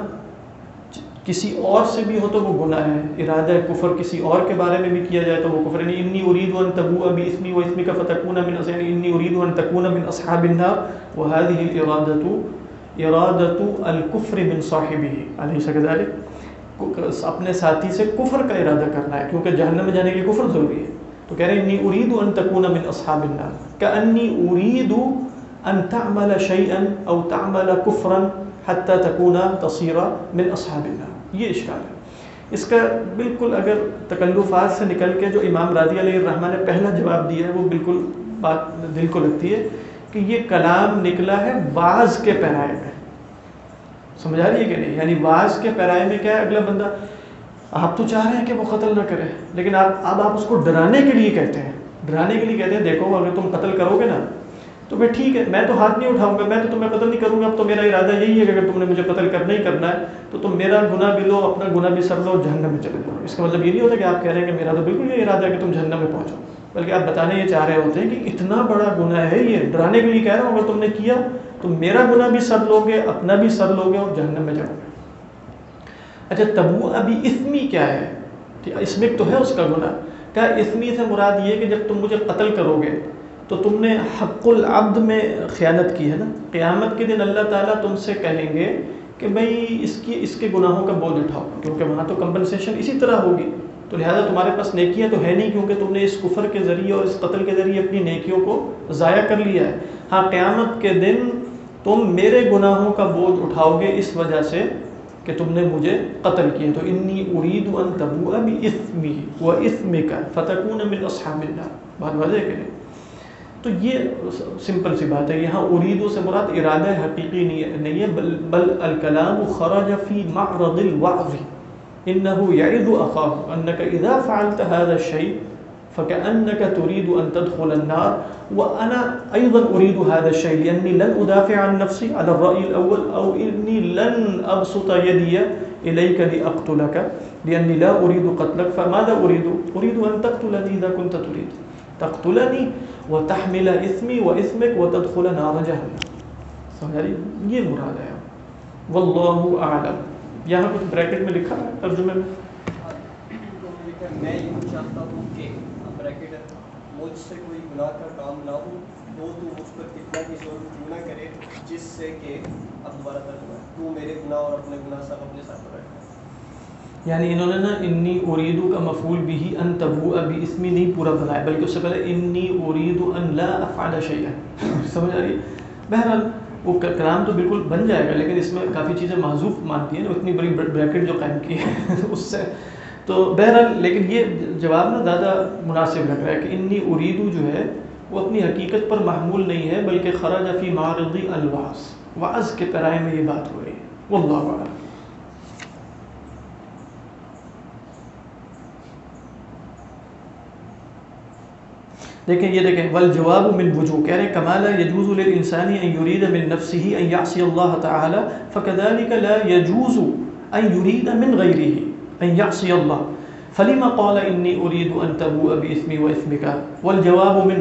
کسی اور سے بھی ہو تو وہ گناہ ہے، ارادہ کفر کسی اور کے بارے میں بھی کیا جائے تو وہ کفر ہے. انی ارید ان تبوء باسمی و اسمک فتکون من اصحاب، انی ارید ان تکون من اصحاب النار وهذه الارادۃ ارادۃ الکفر من صاحبہ الیس کذلک. اپنے ساتھی سے کفر کا ارادہ کرنا ہے کیونکہ جہنم میں جانے کے لیے کفر ضروری ہے. تو کہہ رہے ہیں انی ارید ان تکون من اصحاب النار کانی ارید ان تعمل شیئا او تعمل کفرا حتی تکون تصیر من اصحاب النار. یہ اشکال ہے. اس کا بالکل اگر تکلفات سے نکل کے جو امام راضی علیہ الرحمہ نے پہلا جواب دیا ہے وہ بالکل بات دل کو لگتی ہے کہ یہ کلام نکلا ہے واعظ کے پیرائے میں. سمجھ آ رہی ہے کہ نہیں؟ یعنی واعظ کے پیرائے میں کیا ہے، اگلا بندہ آپ تو چاہ رہے ہیں کہ وہ قتل نہ کرے لیکن اب آپ اس کو ڈرانے کے لیے کہتے ہیں، ڈرانے کے لیے کہتے ہیں دیکھو اگر تم قتل کرو گے نا تو پھر ٹھیک ہے میں تو ہاتھ نہیں اٹھاؤں گا، میں تو تمہیں قتل نہیں کروں گا، اب تو میرا ارادہ یہی ہے کہ اگر تم نے مجھے قتل کرنا ہی کرنا ہے تو تم میرا گناہ بھی لو، اپنا گناہ بھی سر لو، جہنم میں چلے جاؤ. اس کا مطلب یہ نہیں ہوتا کہ آپ کہہ رہے ہیں کہ میرا تو بالکل یہ ارادہ ہے کہ تم جہنم میں پہنچو، بلکہ آپ بتانے یہ چاہ رہے ہوتے ہیں کہ اتنا بڑا گناہ ہے، یہ ڈرانے کے لیے کہہ رہا ہوں اگر تم نے کیا تو میرا گناہ بھی سر لو گے، اپنا بھی سر لو گے اور جہنم میں جاؤ گے. اچھا تبوء ابھی اسمی کیا ہے؟ اسمک تو ہے اس کا گناہ، کیا اسمی سے مراد یہ کہ جب تم مجھے قتل کرو گے تو تم نے حق العبد میں خیانت کی ہے نا. قیامت کے دن اللہ تعالیٰ تم سے کہیں گے کہ بھئی اس کے گناہوں کا بوجھ اٹھاؤ، کیونکہ وہاں تو کمپنسیشن اسی طرح ہوگی، تو لہٰذا تمہارے پاس نیکیاں تو ہے نہیں کیونکہ تم نے اس کفر کے ذریعے اور اس قتل کے ذریعے اپنی نیکیوں کو ضائع کر لیا ہے. ہاں قیامت کے دن تم میرے گناہوں کا بوجھ اٹھاؤ گے اس وجہ سے کہ تم نے مجھے قتل کیا. تو انی ارید ان تبوء باسمی و اسمک فتکون من اصحاب النار. بات واضح ہے کہ نہیں؟ تو یہ سمپل سی بات ہے. یہاں اریدو سے مراد ارادہ حقیقی نہیں ہے، بل الکلام خرج فی معرض الوعظ انه یعظ اخاه انك اذا فعلت هذا الشيء فكأنك تريد أن تدخل النار وأنا أيضا أريد هذا الشيء لأني لن أدافع عن نفسي على الرأي الأول أو إني لن أبسط يدي إليك لأقتلك لأني لا أريد قتلك. فماذا أريد؟ أريد أن تقتلني إذا كنت تريد تقتلني وتحمل إثمي وإثمك وتدخل نار جهنم. سمجھا رہی؟ یہ مراد ہے. واللہ اعلم. یہاں کچھ بریکٹ میں لکھا ہے ترجمے میں میں یوں چاہتا ہوں کہ بریکٹ مجھ سے کوئی گناہ کا کام نہ ہو تو مجھ پر کتنا کی ضرورت کیوں نہ کرے جس سے کہ اب دوبارہ ترجمہ تو میرے گناہ اور اپنے گناہ سب اپنے ساتھ رکھا. یعنی انہوں نے نا انی اریدو کا مفعول بھی ان تبوء باسمی نہیں پورا بنایا بلکہ اس سے پہلے انی اریدو ان لا افعل شیئا. سمجھ آ رہی؟ بہرحال وہ کلام تو بالکل بن جائے گا لیکن اس میں کافی چیزیں محذوف مانتی ہیں اتنی بڑی بریکٹ جو قائم کی ہے اس سے. تو بہرحال لیکن یہ جواب نا زیادہ مناسب لگ رہا ہے کہ انی اریدو جو ہے وہ اپنی حقیقت پر محمول نہیں ہے بلکہ خرج فی معرض الوعظ، وعظ کے پیرائے میں یہ بات ہو رہی ہے. واللہ اعلم. دیکھیں یہ دیکھیں والجواب من وجوہ کہہ رہے ہیں کما لا يجوز للانسان ان يريد من نفسه ان يعصي الله تعالى فكذلك لا يجوز ان يريد من غيره ان يعصي الله فلما قال اني اريد ان تبوء باثمي واثمك. والجواب من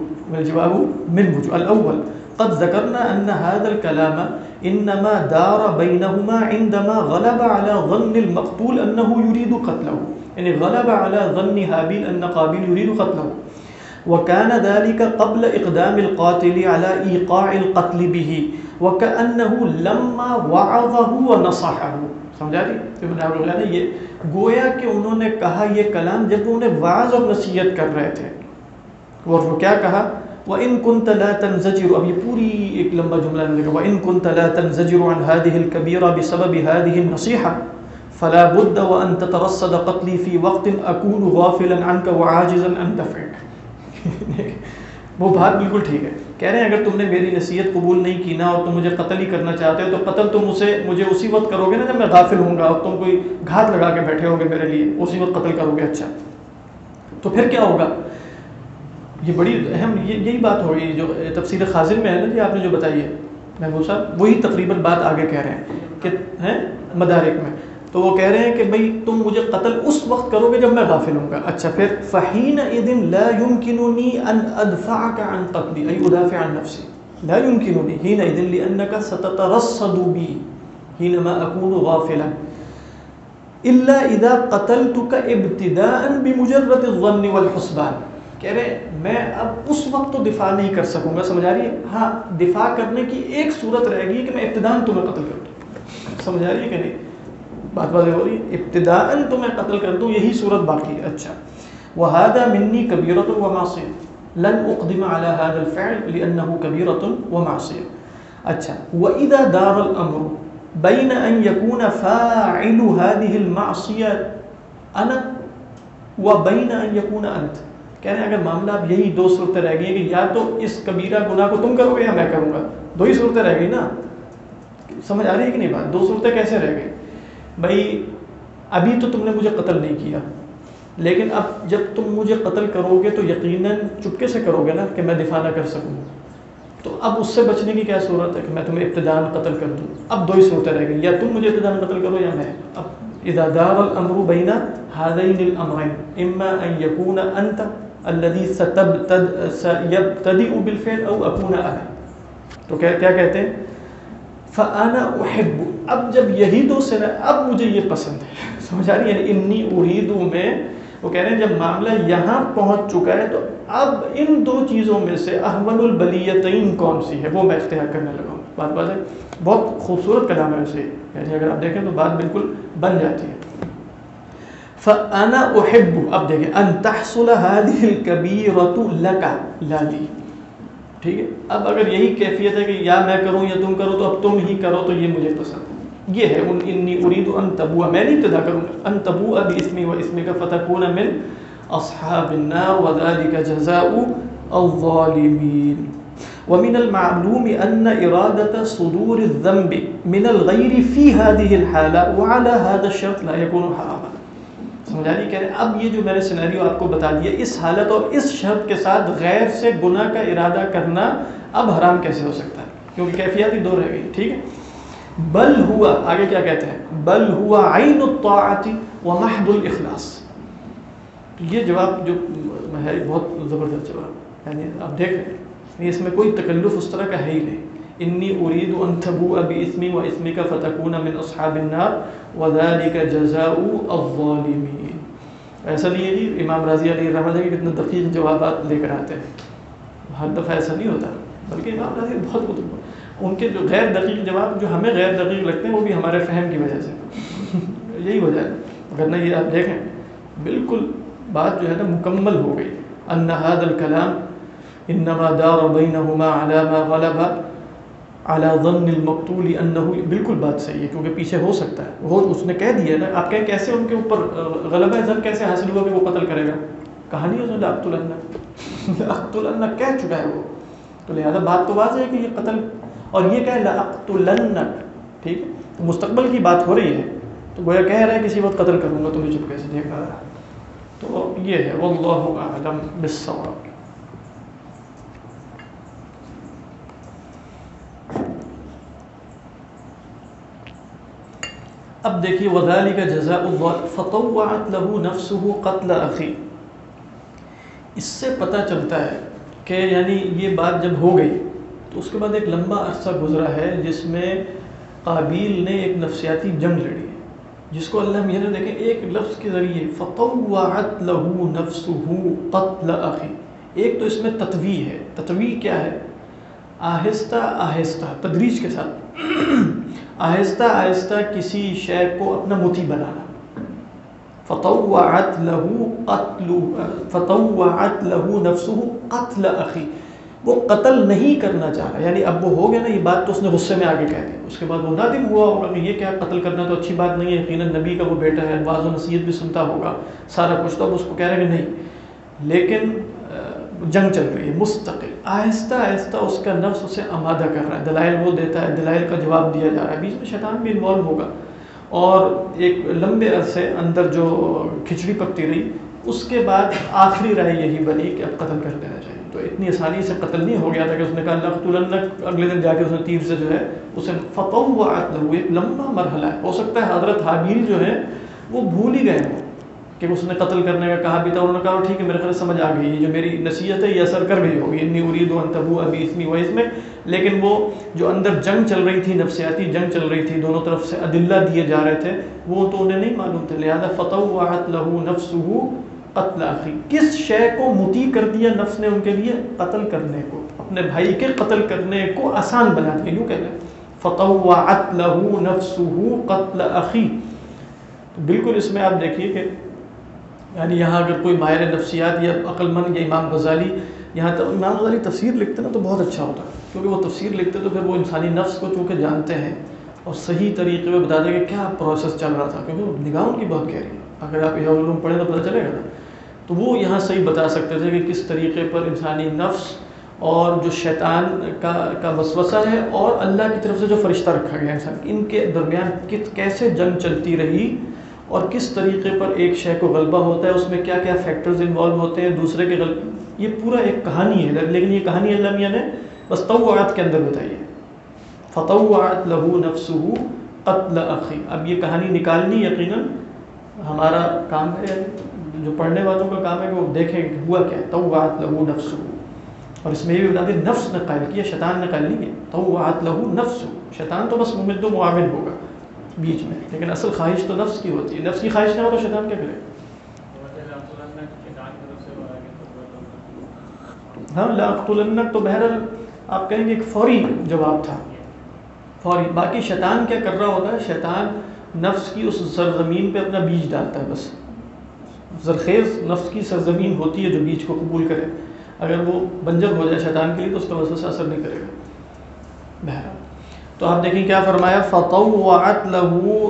وجوه الاول قد ذكرنا ان هذا الكلام انما دار بينهما عندما غلب على ظن المقتول انه يريد قتله، يعني غلب على ظن هابيل ان قابيل يريد قتله وكان ذلك قبل اقدام القاتل على ايقاع القتل به وكأنه لما وعظه ونصحه. سمجھا رہی؟ ابن عبد اللہ نے یہ گویا کہ انہوں نے کہا یہ کلام جب وہ انہیں وعظ اور نصیحت کر رہے تھے. اور وہ کیا کہا؟ وَإِن كُنْتَ لَا تَنْزَجِرُ، اب یہ پوری ایک لمبا جملہ ہے کہ وَإِن كُنْتَ لَا تَنْزَجِرُ عَنْ هَذِهِ الْكَبِيرَةِ بِسَبَبِ هَذِهِ النَّصِيحَةِ فَلَا بُدَّ وَأَن تَتَرَصَّدَ قَتْلِي فِي وَقْتٍ أَكُونُ غَافِلًا عَنْكَ وَعَاجِزًا عَنْ دَفْعِكَ. وہ بات بالکل ٹھیک ہے. کہہ رہے ہیں اگر تم نے میری نصیحت قبول نہیں کی نا اور تم مجھے قتل ہی کرنا چاہتے ہو تو قتل تم مجھے اسی وقت کرو گے نا جب میں غافل ہوں گا اور تم کوئی گھات لگا کے بیٹھے ہوگے میرے لیے، اسی وقت قتل کرو گے. اچھا تو پھر کیا ہوگا؟ یہ بڑی اہم یہی بات ہوگی جو تفسیر خازن میں ہے نا جی آپ نے جو بتائی ہے محبوب صاحب، وہی تقریباً بات آگے کہہ رہے ہیں کہ ہیں مدارک میں. تو وہ کہہ رہے ہیں کہ بھئی تم مجھے قتل اس وقت کرو گے جب میں غافل ہوں گا. اچھا پھر فَحِينَئِذٍ لَا يُمْكِنُنِي أَنْ أَدْفَعَكَ عَنْ قَتْلِي أي أدافع عن نفسي لا يمكنني حينئذ لأنك ستترصد بي حينما أكون غافلا إلا إذا قتلتك ابتداء بمجرد الظن والحسبان. کہہ رہے میں اب اس وقت تو دفاع نہیں کر سکوں گا. سمجھ آ رہی ہے؟ ہاں دفاع کرنے کی ایک صورت رہے گی کہ میں ابتداءً تمہیں قتل کر دوں. سمجھ آ رہی ہے کہ نہیں؟ بات واضح ہو رہی ہے؟ ابتداءً تو میں قتل کر دوں یہی صورت باقی ہے. اچھا وَهَذَا مِنِّي كَبِيرَةٌ وَمَعْصِيَةٌ لن اقدم على هذا الفعل لانه كبيرة ومعصية. اچھا واذا دار الامر بين ان يكون فاعل هذه المعصية انا وبين ان يكون انت. کہہ رہے ہیں اگر معاملہ اب یہی دو صورتیں رہ گئی ہیں کہ یا تو اس کبیرہ گناہ کو تم کرو گے یا میں کروں گا، دو ہی صورتیں رہ گئی نا. سمجھ آ رہی ہے کہ نہیں بات؟ دو صورتیں کیسے رہ گئی بھائی؟ ابھی تو تم نے مجھے قتل نہیں کیا لیکن اب جب تم مجھے قتل کرو گے تو یقیناً چپکے سے کرو گے نا کہ میں دفاع نہ کر سکوں. تو اب اس سے بچنے کی کیا صورت ہے کہ میں تمہیں ابتداءً قتل کر دوں؟ اب دو ہی صورتیں رہ گئی، یا تم مجھے ابتداءً قتل کرو یا میں. اب اذا دار الامر بین هذین الامرین اما ان یکون انت الذی سیبتدئ بالفعل او اکون انا. تو کیا کہتے ہیں؟ فانا احب. اب جب یہی دو سے اب مجھے یہ پسند ہے. سمجھ آ رہی ہے؟ یعنی انی اریدو میں وہ کہہ رہے ہیں جب معاملہ یہاں پہنچ چکا ہے تو اب ان دو چیزوں میں سے احول البلیتین کون سی ہے وہ میں اختیار کرنے لگا ہوں. بات بات ہے، بہت خوبصورت کلام ہے اسے، یعنی اگر آپ دیکھیں تو بات بالکل بن جاتی ہے. فانا احب، اب دیکھیں ان تحصل هذه الكبيرة لك لا لي. ٹھیک ہے، اب اگر یہی کیفیت ہے کہ یا میں کروں یا تم کرو تو اب تم ہی کرو تو یہ مجھے پسند ہے. یہ ہے انی اريد ان تبوء، میں نہیں ابتدا کروں گا، ان تبوء باسمی واسمک فتكون من اصحاب النار وذلك جزاء الظالمین. ومن المعلوم ان ارادة صدور الذنب من الغير في هذه الحالة وعلى هذا الشرط لا يكون حراما. سمجھا نہیں کہہ رہے اب یہ جو میں نے سینیریو آپ کو بتا دیا اس حالت اور اس شرط کے ساتھ غیر سے گناہ کا ارادہ کرنا اب حرام کیسے ہو سکتا ہے؟ کیونکہ کیفیات ہی دو رہ گئی. ٹھیک ہے. بل ہوا آگے کیا کہتے ہیں؟ بل ہوا عین الطاعت ومحض الاخلاص. یہ جواب جو ہے بہت زبردست جواب، یعنی آپ دیکھ رہے ہیں اس میں کوئی تکلف اس طرح کا ہے ہی نہیں. انی اريد ان تبوء باسمی واسمک فتکون من اصحاب النار وذلك جزاء الظالمین. ایسا نہیں ہے جی امام راضی علیہ رحمۃ اللہ کے کتنے دقیق جوابات لے کر آتے ہیں، ہر دفعہ ایسا نہیں ہوتا، بلکہ امام راضی بہت کتب ان کے جو غیر دقیق جواب جو ہمیں غیر دقیق لگتے ہیں وہ بھی ہمارے فہم کی وجہ سے یہی وجہ ہے. ورنہ یہ آپ دیکھیں بالکل بات جو ہے نا مکمل ہو گئی. ان هذا الكلام انما دار بینهما على ما غلب على ظن المقتول انه، بالکل بات صحیح ہے کیونکہ پیچھے ہو سکتا ہے وہ اس نے کہہ دیا نا. آپ کہیں کیسے ان کے اوپر غلبہ ظن کیسے حاصل ہوا کہ وہ قتل کرے گا؟ کہانی اس نے لاقتلنک کہہ چکا ہے وہ، تو لہذا بات تو واضح ہے کہ یہ قتل، اور یہ کہہ لاقتلنک، ٹھیک ہے مستقبل کی بات ہو رہی ہے تو گویا کہہ رہا ہے کسی وقت قتل کروں گا تمہیں چپکے سے دیکھا. تو یہ ہے واللہ اعلم بالصواب. اب دیکھیے وذالک جزاء الظالم فطوعت له نفسه قتل اخی. اس سے پتہ چلتا ہے کہ یعنی یہ بات جب ہو گئی تو اس کے بعد ایک لمبا عرصہ گزرا ہے جس میں قابیل نے ایک نفسیاتی جنگ لڑی ہے، جس کو اللہ میاں نے دیکھیں ایک لفظ کے ذریعے فطوعت له نفسه قتل اخی. ایک تو اس میں تطویع ہے. تطویع کیا ہے؟ آہستہ آہستہ تدریج کے ساتھ آہستہ آہستہ کسی شے کو اپنا مطیع بنانا. فطوعت له نفسه قتل اخی. وہ قتل نہیں کرنا چاہ رہا، یعنی اب وہ ہو گیا نا یہ بات تو اس نے غصے میں آگے کہہ دی. اس کے بعد وہ نادم ہوا ہوگا کہ یہ کیا قتل کرنا تو اچھی بات نہیں ہے، یقیناً نبی کا وہ بیٹا ہے، واعظ و نصیحت بھی سنتا ہوگا سارا کچھ، تو اب اس کو کہہ رہے ہیں کہ نہیں. لیکن جنگ چل رہی ہے مستقل، آہستہ آہستہ اس کا نفس اسے آمادہ کر رہا ہے. دلائل وہ دیتا ہے، دلائل کا جواب دیا جا رہا ہے، بیچ میں شیطان بھی انوالو ہوگا. اور ایک لمبے عرصے اندر جو کھچڑی پکتی رہی، اس کے بعد آخری رائے یہی بنی کہ اب قتل کر دینا چاہیے. تو اتنی آسانی سے قتل نہیں ہو گیا تھا کہ اس نے کہا لقتلنک، اگلے دن جا کے اس نے تیر سے جو ہے اسے فطوعت له. ایک لمبا مرحلہ ہے. ہو سکتا ہے حضرت حابیل جو ہے وہ بھول ہی گئے ہوں کہ اس نے قتل کرنے کا کہا بھی تھا. انہوں نے کہا ٹھیک ہے میرے خیال سمجھ آ گئی، یہ جو میری نصیحت ہے یہ اثر کر گئی ہوگی، انی اريد ان تبوء باسمی واسمک. لیکن وہ جو اندر جنگ چل رہی تھی، نفسیاتی جنگ چل رہی تھی، دونوں طرف سے ادلہ دیے جا رہے تھے، وہ تو انہیں نہیں معلوم تھے. لہذا فطوعت له نفسه قتل اخی. کس شے کو مطیع کر دیا نفس نے ان کے لیے؟ قتل کرنے کو، اپنے بھائی کے قتل کرنے کو آسان بنا دیا. یوں کہتے ہیں فطوعت له نفسه قتل اخی. تو بالکل اس میں آپ دیکھیے کہ یعنی یہاں اگر کوئی ماہر نفسیات یا عقل مند یا امام غزالی، یہاں تک امام غزالی تفسیر لکھتے نا تو بہت اچھا ہوتا ہے، کیونکہ وہ تفسیر لکھتے تو پھر وہ انسانی نفس کو چونکہ جانتے ہیں اور صحیح طریقے میں بتا دیں کہ کیا پروسیس چل رہا تھا، کیونکہ وہ نگاہ ان کی بہت گہری ہے. اگر آپ یہ علوم پڑھیں تو پتہ چلے گا نا. تو وہ یہاں صحیح بتا سکتے تھے کہ کس طریقے پر انسانی نفس اور جو شیطان کا وسوسہ ہے اور اللہ کی طرف سے جو فرشتہ رکھا گیا انسان، ان کے درمیان کیسے جنگ چلتی رہی اور کس طریقے پر ایک شے کو غلبہ ہوتا ہے، اس میں کیا کیا فیکٹرز انوالو ہوتے ہیں دوسرے کے یہ پورا ایک کہانی ہے. لیکن یہ کہانی اللہ میاں نے بس طوعت کے اندر بتائی ہے. فطوعت له نفسه قتل اخی. اب یہ کہانی نکالنی یقیناً ہمارا کام ہے، جو پڑھنے والوں کا کام ہے کہ وہ دیکھیں کہ ہوا کیا. طوعت له نفسه، اور اس میں یہ بھی بتا دیں نفس نے قائل کیا، شیطان نے قائل نہیں کیا. طوعت له نفسه، شیطان تو بس ممد و معاون ہوگا بیچ میں، لیکن اصل خواہش تو نفس کی ہوتی ہے. نفس کی خواہش نہ ہو تو شیطان کیا کرے؟ ہاں لاقتلنک تو بہرحال آپ کہیں گے ایک فوری جواب تھا، فوری. باقی شیطان کیا کر رہا ہوتا ہے؟ شیطان نفس کی اس سرزمین پہ اپنا بیج ڈالتا ہے. بس زرخیز نفس کی سرزمین ہوتی ہے جو بیج کو قبول کرے. اگر وہ بنجر ہو جائے شیطان کے لیے تو اس کا وسوسہ اثر نہیں کرے گا. بہرحال تو آپ دیکھیں کیا فرمایا، فطوعت له،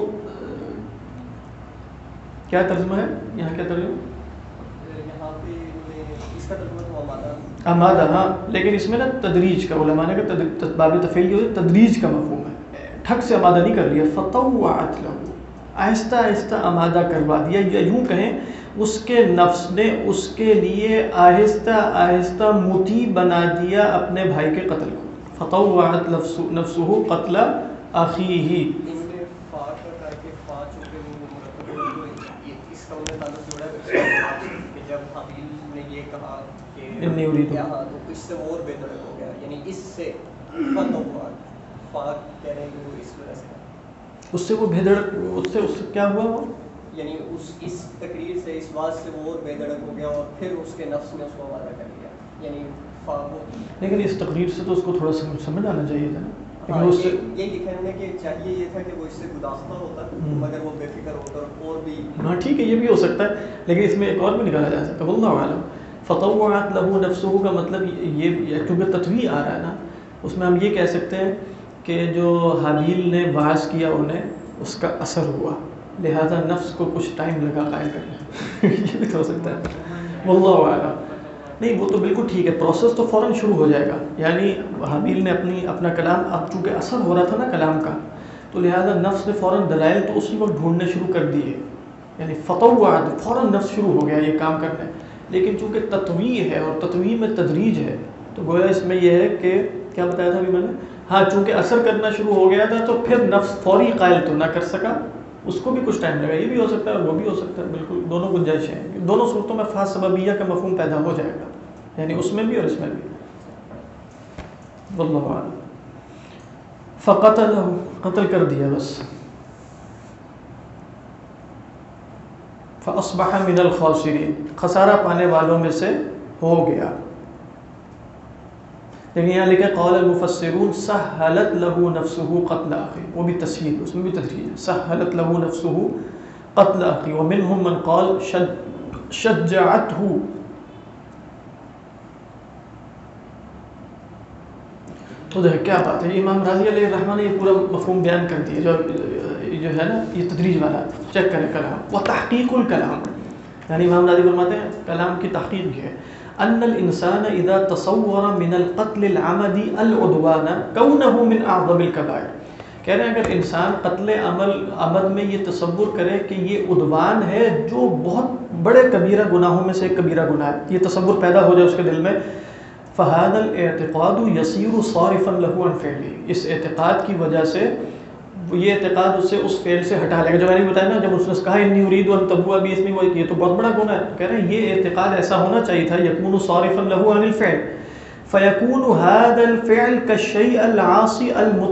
کیا ترجمہ ہے یہاں؟ کیا ترجمہ یہاں پہ اس کا ترجمہ تو آمادہ. ہاں لیکن اس میں نا تدریج کا، علماء نے کہا باب تفعیل کی وجہ تدریج کا مفہوم ہے، ٹھک سے آمادہ نہیں کر لیا. فطوعت له، آہستہ آہستہ آمادہ کروا دیا، یا یوں کہیں اس کے نفس نے اس کے لیے آہستہ آہستہ مطیع بنا دیا اپنے بھائی کے قتل کو. فطوعت نفسه قتل اخیہ. ان میں فا کا کر کے فا چونکہ وہ مرتب ہو تو اس کا انہیں تعلق جوڑا ہے کہ جب حابیل نے یہ کہا کہ انی اریدو، یہاں تو اس سے اور بے دڑک ہو گیا، یعنی اس سے فطوعت فا کہہ رہے ہیں کہ وہ اس وجہ سے اس سے وہ بھیدڑک، اس سے کیا ہوا وہ؟ یعنی اس تقریر سے اس بات سے وہ اور بے دڑک ہو گیا اور پھر اس کے نفس نے اس کو آمادہ کر لیا، یعنی فا وہ. لیکن اس تقریر سے تو اس کو تھوڑا سمجھ آنا چاہیے تھا نا. ہاں، لیکن اس سے یہ لکھا انہوں نے کہ چاہیے یہ تھا کہ وہ اس سے گداختہ ہوتا مگر وہ بے فکر ہو کر اور بھی. ہاں ٹھیک ہے، یہ بھی ہو سکتا ہے، لیکن اس میں ایک اور بھی نکالا جا سکتا ہے. واللہ اعلم. فطوعت له نفسه کا مطلب یہ چونکہ تطویع آ رہا ہے نا، اس میں ہم یہ کہہ سکتے ہیں کہ جو حابیل نے واعظ کیا انہیں اس کا اثر ہوا، لہذا نفس کو کچھ ٹائم لگا قائل کرنے. یہ بھی تو ہو سکتا ہے. واللہ اعلم. نہیں وہ تو بالکل ٹھیک ہے، پروسیس تو فوراً شروع ہو جائے گا. یعنی حابیل نے اپنا کلام، اب چونکہ اثر ہو رہا تھا نا کلام کا، تو لہذا نفس نے فوراً دلائل تو اسی وقت ڈھونڈنے شروع کر دیے. یعنی فطوعت فوراً نفس شروع ہو گیا یہ کام کرنے. لیکن چونکہ تطویع ہے اور تطویع میں تدریج ہے، تو گویا اس میں یہ ہے کہ کیا بتایا تھا ابھی میں نے، ہاں چونکہ اثر کرنا شروع ہو گیا تھا تو پھر نفس فوری قائل تو نہ کر سکا، اس کو بھی کچھ ٹائم لگا. یہ بھی ہو سکتا ہے اور وہ بھی ہو سکتا ہے، بالکل دونوں گنجائشیں ہیں. دونوں صورتوں میں خاص سببیہ کا مفہوم پیدا ہو جائے گا، یعنی اس میں بھی اور اس میں بھی. واللہ اعلم. فقتلہ، قتل کر دیا بس. فاصبح من الخاسرین، خسارہ پانے والوں میں سے ہو گیا. لیکن یہاں لکھا قال المفسرون سہلت له نفسه قتل اخی، وہ بھی تسہیل، اس میں بھی تدریج ہے. سہلت له نفسه قتل اخی ومنهم من قال شجعته. تو دیکھ کیا بات ہے، امام راضی علیہ الرحمٰن نے یہ پورا مفہوم بیان کر دیا جو ہے نا یہ تدریج والا. چیک کریں کلام و تحقیق الکلام، یعنی امام راضی فرماتے ہیں کلام کی تحقیق یہ ہے ان الانسان اذا تصور من القتل العمدی العدوان کونه من اعظم الکبائر. کہہ رہے ہیں اگر انسان قتل عمد میں یہ تصور کرے کہ یہ عدوان ہے جو بہت بڑے کبیرہ گناہوں میں سے ایک کبیرہ گناہ ہے، یہ تصور پیدا ہو جائے اس کے دل میں، فهذا الاعتقاد يصير صارفا له عن فعله، اس اعتقاد کی وجہ سے یہ اعتقاد اسے اس فعل سے ہٹا لے گا. جو میں نے بتایا نا جب اس نے کہا انی اريد ان تبوء باسمی، وہ یہ تو بہت بڑا گناہ ہے. کہہ رہے ہیں یہ اعتقاد ایسا ہونا چاہیے تھا يكون صارفا له عن الفعل فيكون هذا الفعل كالشيء العاصي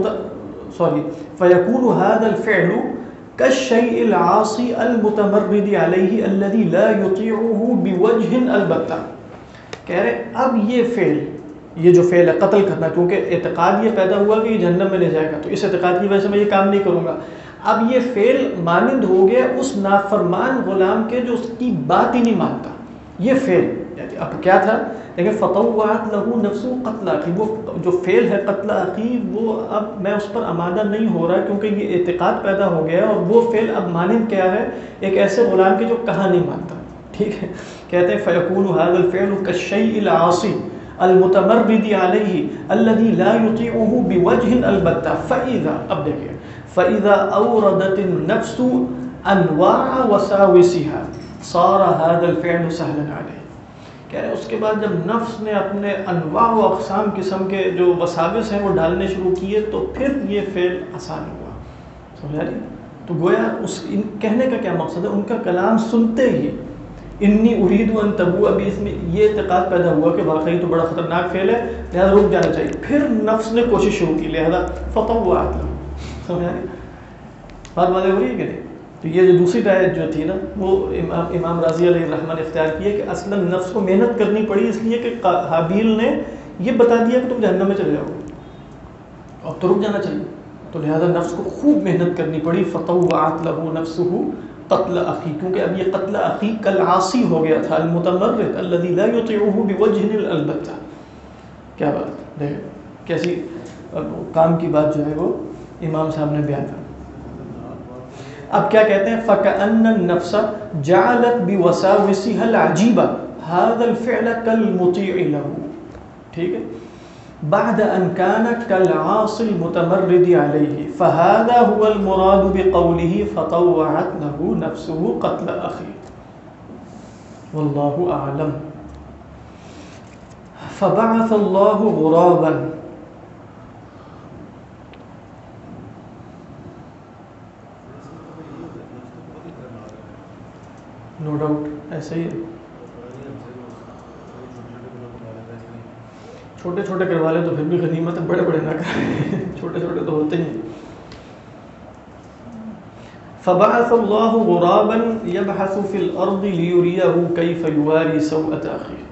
فيكون هذا الفعل كالشيء العاصي المتمرد عليه الذي لا يطيعه بوجه البتة. کہہ رہے اب یہ فعل، یہ جو فعل ہے قتل کرنا، کیونکہ اعتقاد یہ پیدا ہوا کہ یہ جہنم میں لے جائے گا، تو اس اعتقاد کی وجہ سے میں یہ کام نہیں کروں گا. اب یہ فعل مانند ہو گیا اس نافرمان غلام کے جو اس کی بات ہی نہیں مانتا. یہ فعل اب کیا تھا، لیکن فطوعت له نفسه قتل اخی، وہ جو فعل ہے قتل اخی، وہ اب میں اس پر آمادہ نہیں ہو رہا کیونکہ یہ اعتقاد پیدا ہو گیا، اور وہ فعل اب مانند کیا ہے، ایک ایسے غلام کے جو کہا نہیں مانتا. ٹھیک ہے، کہتے ہیں فیکون هذا الفعل كالشيء العاصي المتمرد عليه الذي لا يطيعه بوجه البتة فإذا، اب دیکھیے، فإذا أوردت النفس أنواع وساوسها صار هذا الفعل سهلا عليه. کہہ رہے اس کے بعد جب نفس نے اپنے انواع و اقسام قسم کے جو وساوس ہیں وہ ڈالنے شروع کیے تو پھر یہ فعل آسان ہوا. سمجھا رہی؟ تو گویا اس کہنے کا کیا مقصد ہے، ان کا کلام سنتے ہی انی اريد ان تبوء باسمی، یہ اعتقاد پیدا ہوا کہ واقعی تو بڑا خطرناک فعل ہے، لہذا رک جانا چاہیے. پھر نفس نے کوشش شروع کی، لہذا فطوعت له. سمجھا رہی؟ بات واضح ہو رہی ہے کہ نہیں؟ تو یہ جو دوسری رائے جو تھی نا وہ امام راضی علیہ الرحمٰن نے اختیار کی ہے کہ اصلا نفس کو محنت کرنی پڑی اس لیے کہ حابیل نے یہ بتا دیا کہ تم جہنم میں چلے جاؤ، اب تو رک جانا چاہیے، تو لہذا نفس کو خوب محنت کرنی پڑی. فطوعت له نفسه قتل اخی، کیونکہ اب یہ قتل اخی کالعاصی ہو گیا تھا، المتمرد الذي لا يطيعه بوجه البتة. کیا بات دیکھ کیسی کام کی بات جو ہے وہ امام صاحب نے بیان کر. اب کیا کہتے ہیں، فَكَأَنَّ النَّفْسَ جَعَلَتْ بِوَسَاوِسِهَا الْعَجِيبَ هَذَا الْفِعْلَ كَالْمُطِيعِ لَهُ. ٹھیک ہے، بعد أن كان كالعاصي المتمرد عليه فهذا هو المراد بقوله فطوعت له نفسه قتل أخيه والله أعلم. فبعث الله غرابا نو ڈاؤٹ ایسا ہی ہے. چھوٹے چھوٹے کروا لے تو پھر بھی غنیمت ہے, بڑے بڑے نہ کریں, چھوٹے چھوٹے تو ہوتے ہی ہیں. فبعث الله غرابا يبحث في الأرض ليريه كيف يواري سوءة أخيه.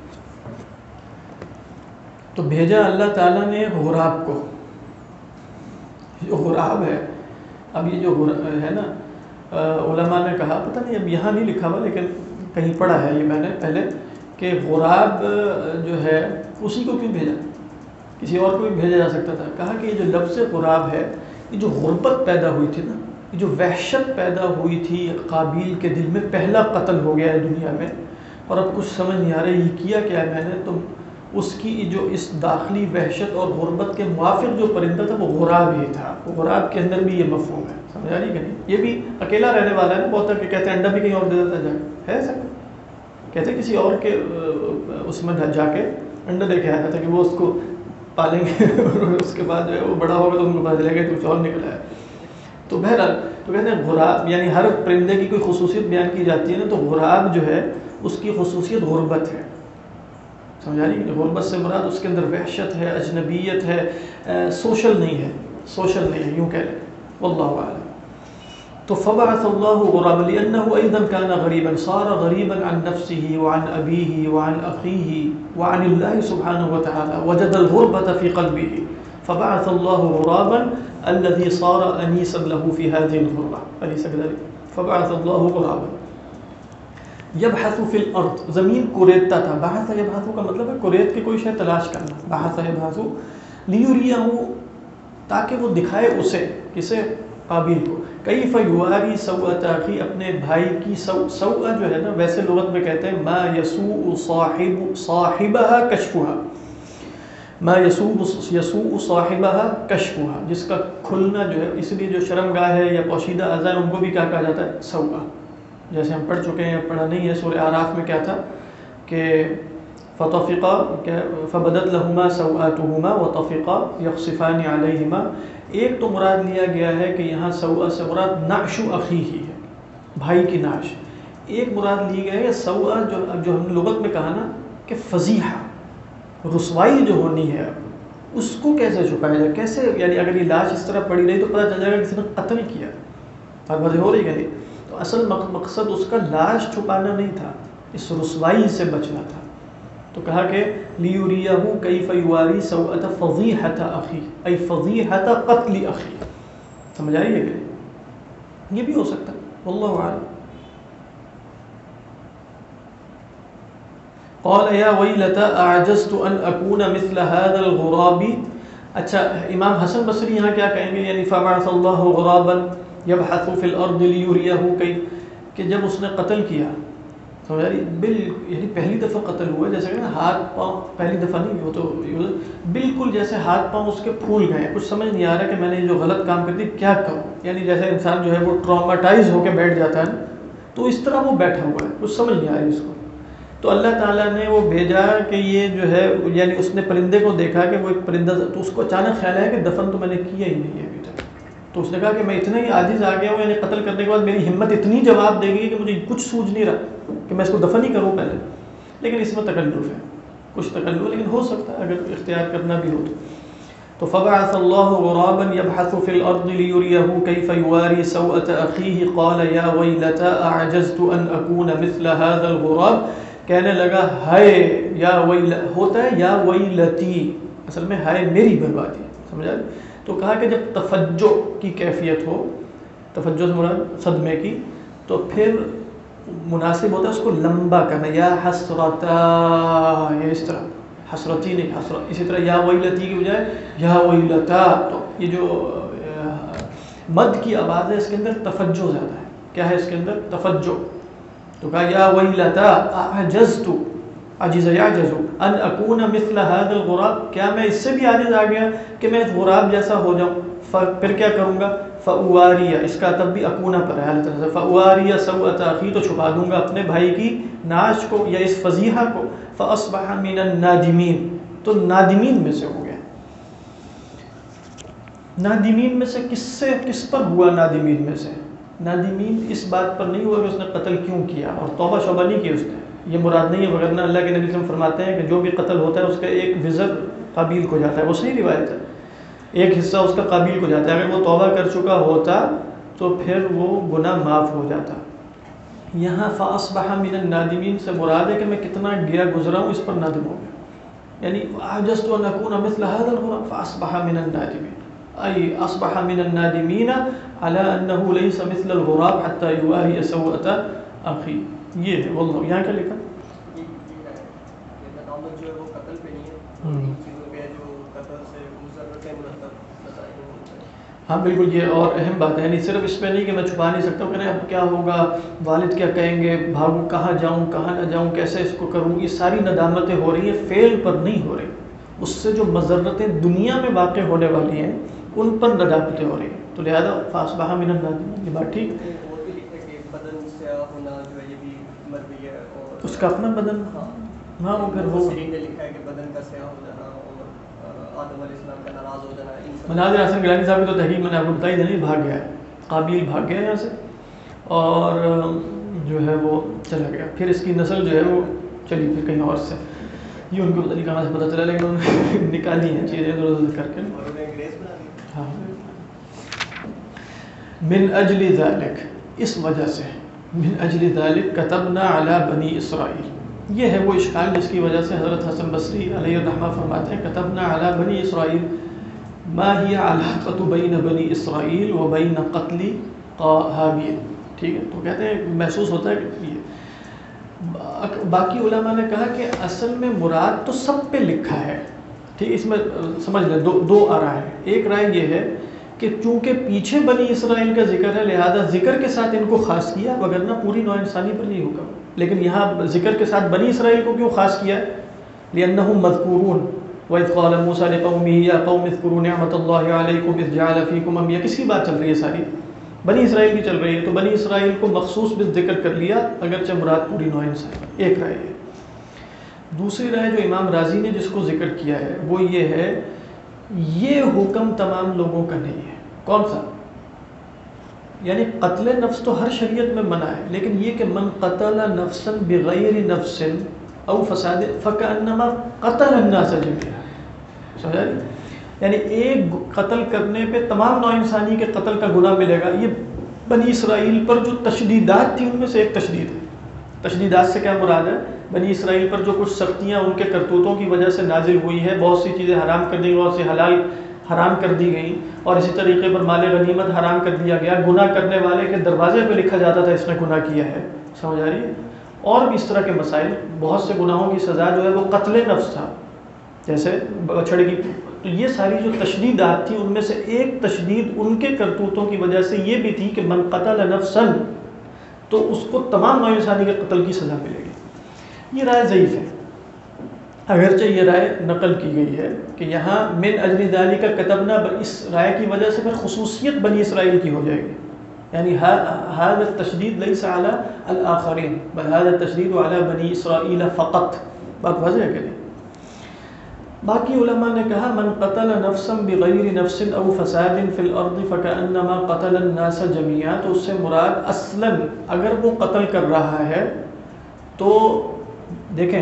تو بھیجا اللہ تعالیٰ نے غراب کو. جو غراب ہے, اب یہ جو ہے نا, علماء نے کہا, پتہ نہیں اب یہاں نہیں لکھا ہوا لیکن کہیں پڑھا ہے یہ میں نے پہلے, کہ غراب جو ہے اسی کو کیوں بھیجا, کسی اور کو بھی بھیجا جا سکتا تھا. کہا کہ یہ جو لفظ غراب ہے, یہ جو غربت پیدا ہوئی تھی نا, یہ جو وحشت پیدا ہوئی تھی قابیل کے دل میں, پہلا قتل ہو گیا ہے دنیا میں, اور اب کچھ سمجھ نہیں آ رہا یہ کیا کیا ہے میں نے, تو اس کی جو اس داخلی وحشت اور غربت کے موافق جو پرندہ تھا وہ غراب ہی تھا. غراب کے اندر بھی یہ مفہوم ہے, سمجھ آ رہی کہ نہیں. یہ بھی اکیلا رہنے والا ہے نا, بہت کہ کہتے ہیں انڈا بھی کہیں اور دے دیتا جا ہے سر, کہتے ہیں کسی اور کے اس میں جا کے انڈا دے کے آیا تھا کہ وہ اس کو پالیں گے اور اس کے بعد جو ہے وہ بڑا ہوگا تو ان کو پتہ چلے گا کہ کچھ اور نکلا ہے. تو بہرحال تو کہتے ہیں غراب یعنی ہر پرندے کی کوئی خصوصیت بیان کی جاتی ہے نا, تو غراب جو ہے اس کی خصوصیت غربت ہے, سمجھا رہی کہ غربت سے مراد اس کے اندر وحشت ہے, اجنبیت ہے, سوشل نہیں ہے, سوشل نہیں ہے یوں کہہ لیں, واللہ اعلم. تو فبعث الله غرابا لأنه أيضا كان غريبا, صار غريبا عن نفسه وعن أبيه وعن أخيه وعن الله سبحانه وتعالى, وجد الغربة في قلبه فبعث الله غرابا الذي صار أنيسا له في هذه الغربة. أليس كذلك؟ فبعث الله غرابا یبحث فی الارض, زمین کوریدتا تھا. بحث یبحث کا مطلب ہے کورید کے کوئی شے تلاش کرنا. بحث یبحث لیریہ, تاکہ وہ دکھائے اسے, کسے, قابیل کو, کیف یواری سوءۃ اخی, اپنے بھائی کی سوء جو ہے نا ویسے لغت میں کہتے ہیں ما یسوء صاحبها کشفها, ما یسوء صاحبها کشفها, جس کا کھلنا جو ہے, اس لیے جو شرمگاہ ہے یا پوشیدہ اعضاء ان کو بھی کیا کہا جاتا ہے, سوء. جیسے ہم پڑھ چکے ہیں, پڑھا نہیں ہے, سورہ اعراف میں کیا تھا کہ فطفقا فبدت لهما سوآتهما وطفقا يخصفان عليهما. ایک تو مراد لیا گیا ہے کہ یہاں سوء سے مراد نعش اخی ہی ہے, بھائی کی نعش. ایک مراد لی گیا ہے سوء جو ہم نے لغت میں کہا نا کہ فضیحہ, رسوائی جو ہونی ہے, اس کو کیسے چھپایا جائے, کیسے, یعنی اگر یہ لاش اس طرح پڑی رہی تو پتہ چل جائے گا کسی نے قتل کیا. اور بات ہو رہی ہے نہیں, تو اصل مقصد اس کا لاش چھپانا نہیں تھا, اس رسوائی سے بچنا تھا. تو کہا کہ لیوریہ کیف یواری سوءۃ فضیحۃ اخی, ای فضیحۃ قتل اخی. سمجھ آئی ہے کہ یہ بھی ہو سکتا ہے, واللہ اعلم. قال یا ویلتى اعجزت ان اکون مثل هذا الغراب. اچھا, امام حسن بصری یہاں کیا کہیں گے, یعنی فبعث اللہ غرابا یبحث فی الارض لیریہ, کہ جب اس نے قتل کیا, سمجھ رہی, یعنی پہلی دفعہ قتل ہوا, جیسے کہ ہاتھ پاؤں, پہلی دفعہ نہیں وہ تو بالکل جیسے ہاتھ پاؤں اس کے پھول گئے, کچھ سمجھ نہیں آ رہا کہ میں نے جو غلط کام کر دی کیا کروں. یعنی جیسے انسان جو ہے وہ ٹراماٹائز ہو کے بیٹھ جاتا ہے, تو اس طرح وہ بیٹھا ہوا ہے, کچھ سمجھ نہیں آ رہی اس کو. تو اللہ تعالیٰ نے وہ بھیجا کہ یہ جو ہے, یعنی اس نے پرندے کو دیکھا کہ وہ ایک پرندہ, تو اس کو اچانک خیال ہے کہ دفن تو میں نے کیا ہی نہیں ہے ابھی تک. تو اس نے کہا کہ میں اتنا ہی عاجز آ گیا ہوں, یعنی قتل کرنے کے بعد میری ہمت اتنی جواب دے گی کہ مجھے کچھ سوچ نہیں رہا کہ میں اس کو دفن ہی کروں پہلے. لیکن اس میں تکلف ہے, کچھ تکلف, لیکن ہو سکتا ہے اگر اختیار کرنا بھی ہو تو. فبعث اللہ غرابا یبحث فی الارض لیریہ کیف یواری سوءۃ اخیہ قال یا ویلتى اعجزت ان اکون مثل هذا الغراب. کہنے لگا ہائے, یا ویل ہوتا ہے یا ویلتی, اصل میں ہائے میری بربادی, سمجھا. تو کہا کہ جب تفجع کی کیفیت ہو, تفجع سے مراد صدمے کی, تو پھر مناسب ہوتا ہے اس کو لمبا کرنا, یا حسرتا, یہ اس طرح, حسرتی نہیں, حسرت. اسی طرح یا ویلتی کی بجائے یا ویلتا, تو یہ جو مد کی آواز ہے اس کے اندر تفجع زیادہ ہے. کیا ہے اس کے اندر, تفجع. تو کہا یا ویلتا اعجزت, عجز یعجز, ان اکون مثل هذا الغراب، کیا میں اس سے بھی عاجز آ گیا کہ میں اس غراب جیسا ہو جاؤں؟ پھر کیا کروں گا؟ فاواری، اس کا تب بھی اکونا پر ہے، اللہ تعالیٰ فاواری سوءۃ اخی، تو چھپا دوں گا اپنے بھائی کی ناش کو یا اس فضیحہ کو، فاصبح من النادمین، تو نادمین میں سے ہو گیا۔ نادمین میں سے کس پر ہوا؟ نادمین میں سے نادمین اس بات پر نہیں ہوا کہ اس نے قتل کیوں کیا اور توبہ شوبہ نہیں کی اس نے، یہ مراد نہیں ہے، وغیرہ اللہ کے نبی صلی اللہ علیہ وسلم فرماتے ہیں کہ جو بھی قتل ہوتا ہے اس کا ایک وزر قابیل کو جاتا ہے، وہ صحیح روایت ہے، ایک حصہ اس کا قابیل کو جاتا ہے، اگر وہ توبہ کر چکا ہوتا تو پھر وہ گناہ معاف ہو جاتا۔ یہاں فاصبح من النادمین سے مراد ہے کہ میں کتنا گرا گزرا ہوں، اس پر نادم ہو گیا، یعنی عجزت ان اکون مثل هذا الغراب فاصبح من النادمین، ای اصبح من النادمین على انه ليس مثل الغراب حتى يواري سوءة اخی، یہ ہے واللہ۔ یہاں کیا لکھا؟ یہ ندامت جو ہے وہ قتل پہ نہیں ہے، ان چیزوں پہ جو قتل سے مضرتیں مرتب بتائی ہیں۔ ہاں بالکل، یہ اور اہم بات ہے، یعنی صرف اس پہ نہیں کہ میں چھپا نہیں سکتا ہوں کہ اب کیا ہوگا، والد کیا کہیں گے، بھاگوں کہاں جاؤں کہاں نہ جاؤں، کیسے اس کو کروں، یہ ساری ندامتیں ہو رہی ہیں، فعل پر نہیں ہو رہی، اس سے جو مضرتیں دنیا میں واقع ہونے والی ہیں ان پر ندامتیں ہو رہی ہیں، تو لہذا فاصبح من النادمین، یہ بات ٹھیک۔ اور بھی لکھا کہ بدن سیاہ ہونا جو ہے یہ بھی مرضی ہے، اور اس کا اپنا بدن، ہاں وہ پھر وہ سرین نے لکھا ہے کہ بدن کا سیاہ ہو جانا اور آدم علیہ السلام کا ناراض ہو جانا۔ مناظر حسن گیلانی صاحب کی تو تحقیق میں نے آپ کو بتائی نہیں، بھاگ گیا ہے، قابیل بھاگ گیا یہاں سے اور جو ہے وہ چلا گیا، پھر اس کی نسل جو ہے وہ چلی پھر کہیں اور سے، یہ ان کو پتہ نہیں کہاں سے پتہ چلا، لیکن انہوں نے نکالی ہیں چیزیں ادھر ادھر کر کے۔ اور انہیں انگریز بنا دیا۔ ہاں، من اجل ذلک، اس وجہ سے، من اجل ذلک کتبنا علی بنی اسرائیل، یہ ہے وہ اشکال جس کی وجہ سے حضرت حسن بصری علیہ الرحمہ فرماتے ہیں کتبنا علی بنی اسرائیل ما ہی علاقۃ بین بنی اسرائیل و بین قتل حابیل، ٹھیک ہے، تو کہتے ہیں محسوس ہوتا ہے کہ یہ باقی علماء نے کہا کہ اصل میں مراد تو سب پہ لکھا ہے، ٹھیک، اس میں سمجھ لیں دو آرائے ہیں، ایک رائے یہ ہے کہ چونکہ پیچھے بنی اسرائیل کا ذکر ہے لہذا ذکر کے ساتھ ان کو خاص کیا، وگرنہ پوری نوع انسانی پر نہیں حکم، لیکن یہاں ذکر کے ساتھ بنی اسرائیل کو کیوں خاص کیا ہے؟ لأنهم مذکورون، وَإِذْ قَالَ مُوسَىٰ لِقَوْمِهِ يَا قَوْمِ اذْكُرُوا نِعْمَةَ اللَّهِ عَلَيْكُمْ إِذْ جَعَلَ فِيكُمْ أَنْبِيَاءَ، کس کی بات چل رہی ہے؟ ساری بنی اسرائیل کی چل رہی ہے، تو بنی اسرائیل کو مخصوص بالذکر کر لیا اگرچہ مراد پوری نوع انسانی، ایک رائے ہے۔ دوسری رائے جو امام رازی نے جس کو ذکر کیا ہے وہ یہ ہے، یہ حکم تمام لوگوں کا نہیں ہے۔ کون سا؟ یعنی قتل نفس تو ہر شریعت میں منع ہے، لیکن یہ کہ من قتل نفسا بغیر نفس او فساد فکأنما قتل الناس جميعا، سمجھا؟ یعنی ایک قتل کرنے پہ تمام نوع انسانی کے قتل کا گناہ ملے گا، یہ بنی اسرائیل پر جو تشدیدات تھی ان میں سے ایک تشدید ہے۔ تشدیدات سے کیا مراد ہے؟ بنی اسرائیل پر جو کچھ سختیاں ان کے کرتوتوں کی وجہ سے نازل ہوئی ہے، بہت سی چیزیں حرام کر دی گئی، بہت سی حلال حرام کر دی گئی، اور اسی طریقے پر مال غنیمت حرام کر دیا گیا، گناہ کرنے والے کے دروازے پہ لکھا جاتا تھا اس نے گناہ کیا ہے، سمجھ آ رہی ہے؟ اور بھی اس طرح کے مسائل، بہت سے گناہوں کی سزا جو ہے وہ قتل نفس تھا، جیسے بچھڑ کی، تو یہ ساری جو تشدیدات تھی ان میں سے ایک تشدید ان کے کرتوتوں کی وجہ سے یہ بھی تھی کہ من قتل نفسا، تو اس کو تمام نوع انسانی کے قتل کی سزا ملے گی۔ یہ رائے ضعیف ہے، اگرچہ یہ رائے نقل کی گئی ہے کہ یہاں من اجل ذالک کتبنا، اس رائے کی وجہ سے پھر خصوصیت بنی اسرائیل کی ہو جائے گی، یعنی هذا التشدید لیس علی الآخرین بل هذا التشدید علی بنی اسرائیل فقط، بات واضح ہے کہ نہیں؟ باقی علماء نے کہا من قتل نفسا بغیر نفس او فساد فی الارض فکأنما قتل الناس جميعا، تو اس سے مراد اصلا اگر وہ قتل کر رہا ہے تو دیکھیں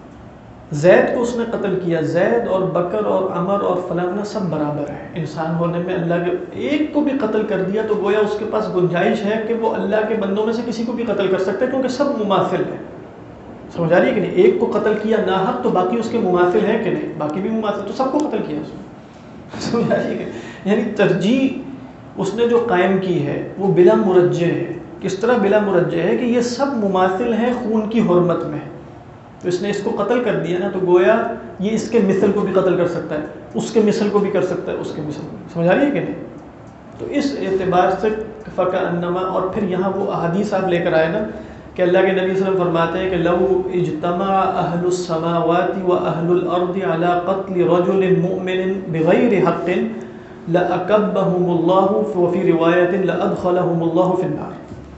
زید کو اس نے قتل کیا، زید اور بکر اور عمر اور فلانا سب برابر ہیں انسان ہونے میں، اللہ کے ایک کو بھی قتل کر دیا تو گویا اس کے پاس گنجائش ہے کہ وہ اللہ کے بندوں میں سے کسی کو بھی قتل کر سکتا ہے، کیونکہ سب مماثل ہیں، سمجھ آ رہی ہے کہ نہیں؟ ایک کو قتل کیا ناحق تو باقی اس کے مماثل ہیں کہ نہیں؟ باقی بھی مماثل، تو سب کو قتل کیا اس نے، سمجھ آ رہی ہے کہ یعنی ترجیح اس نے جو قائم کی ہے وہ بلا مرجع ہے۔ کس طرح بلا مرجع ہے کہ یہ سب مماثل ہیں خون کی حرمت میں، تو اس نے اس کو قتل کر دیا نا، تو گویا یہ اس کے مثل کو بھی قتل کر سکتا ہے، اس کے مثل کو بھی کر سکتا ہے، اس کے مثل کو بھی، سمجھ آ رہی ہے کہ نہیں؟ تو اس اعتبار سے فکأنما، اور پھر یہاں وہ احادیث آپ لے کر آئے نا کہ اللہ کے نبی صلی اللہ علیہ وسلم فرماتے ہیں کہ لو اجتمع اہل السماوات و اہل الارض علی قتل رجل مؤمن بغیر حق لأکبہم اللہ وفی روایت لأدخلہم اللہ فی النار.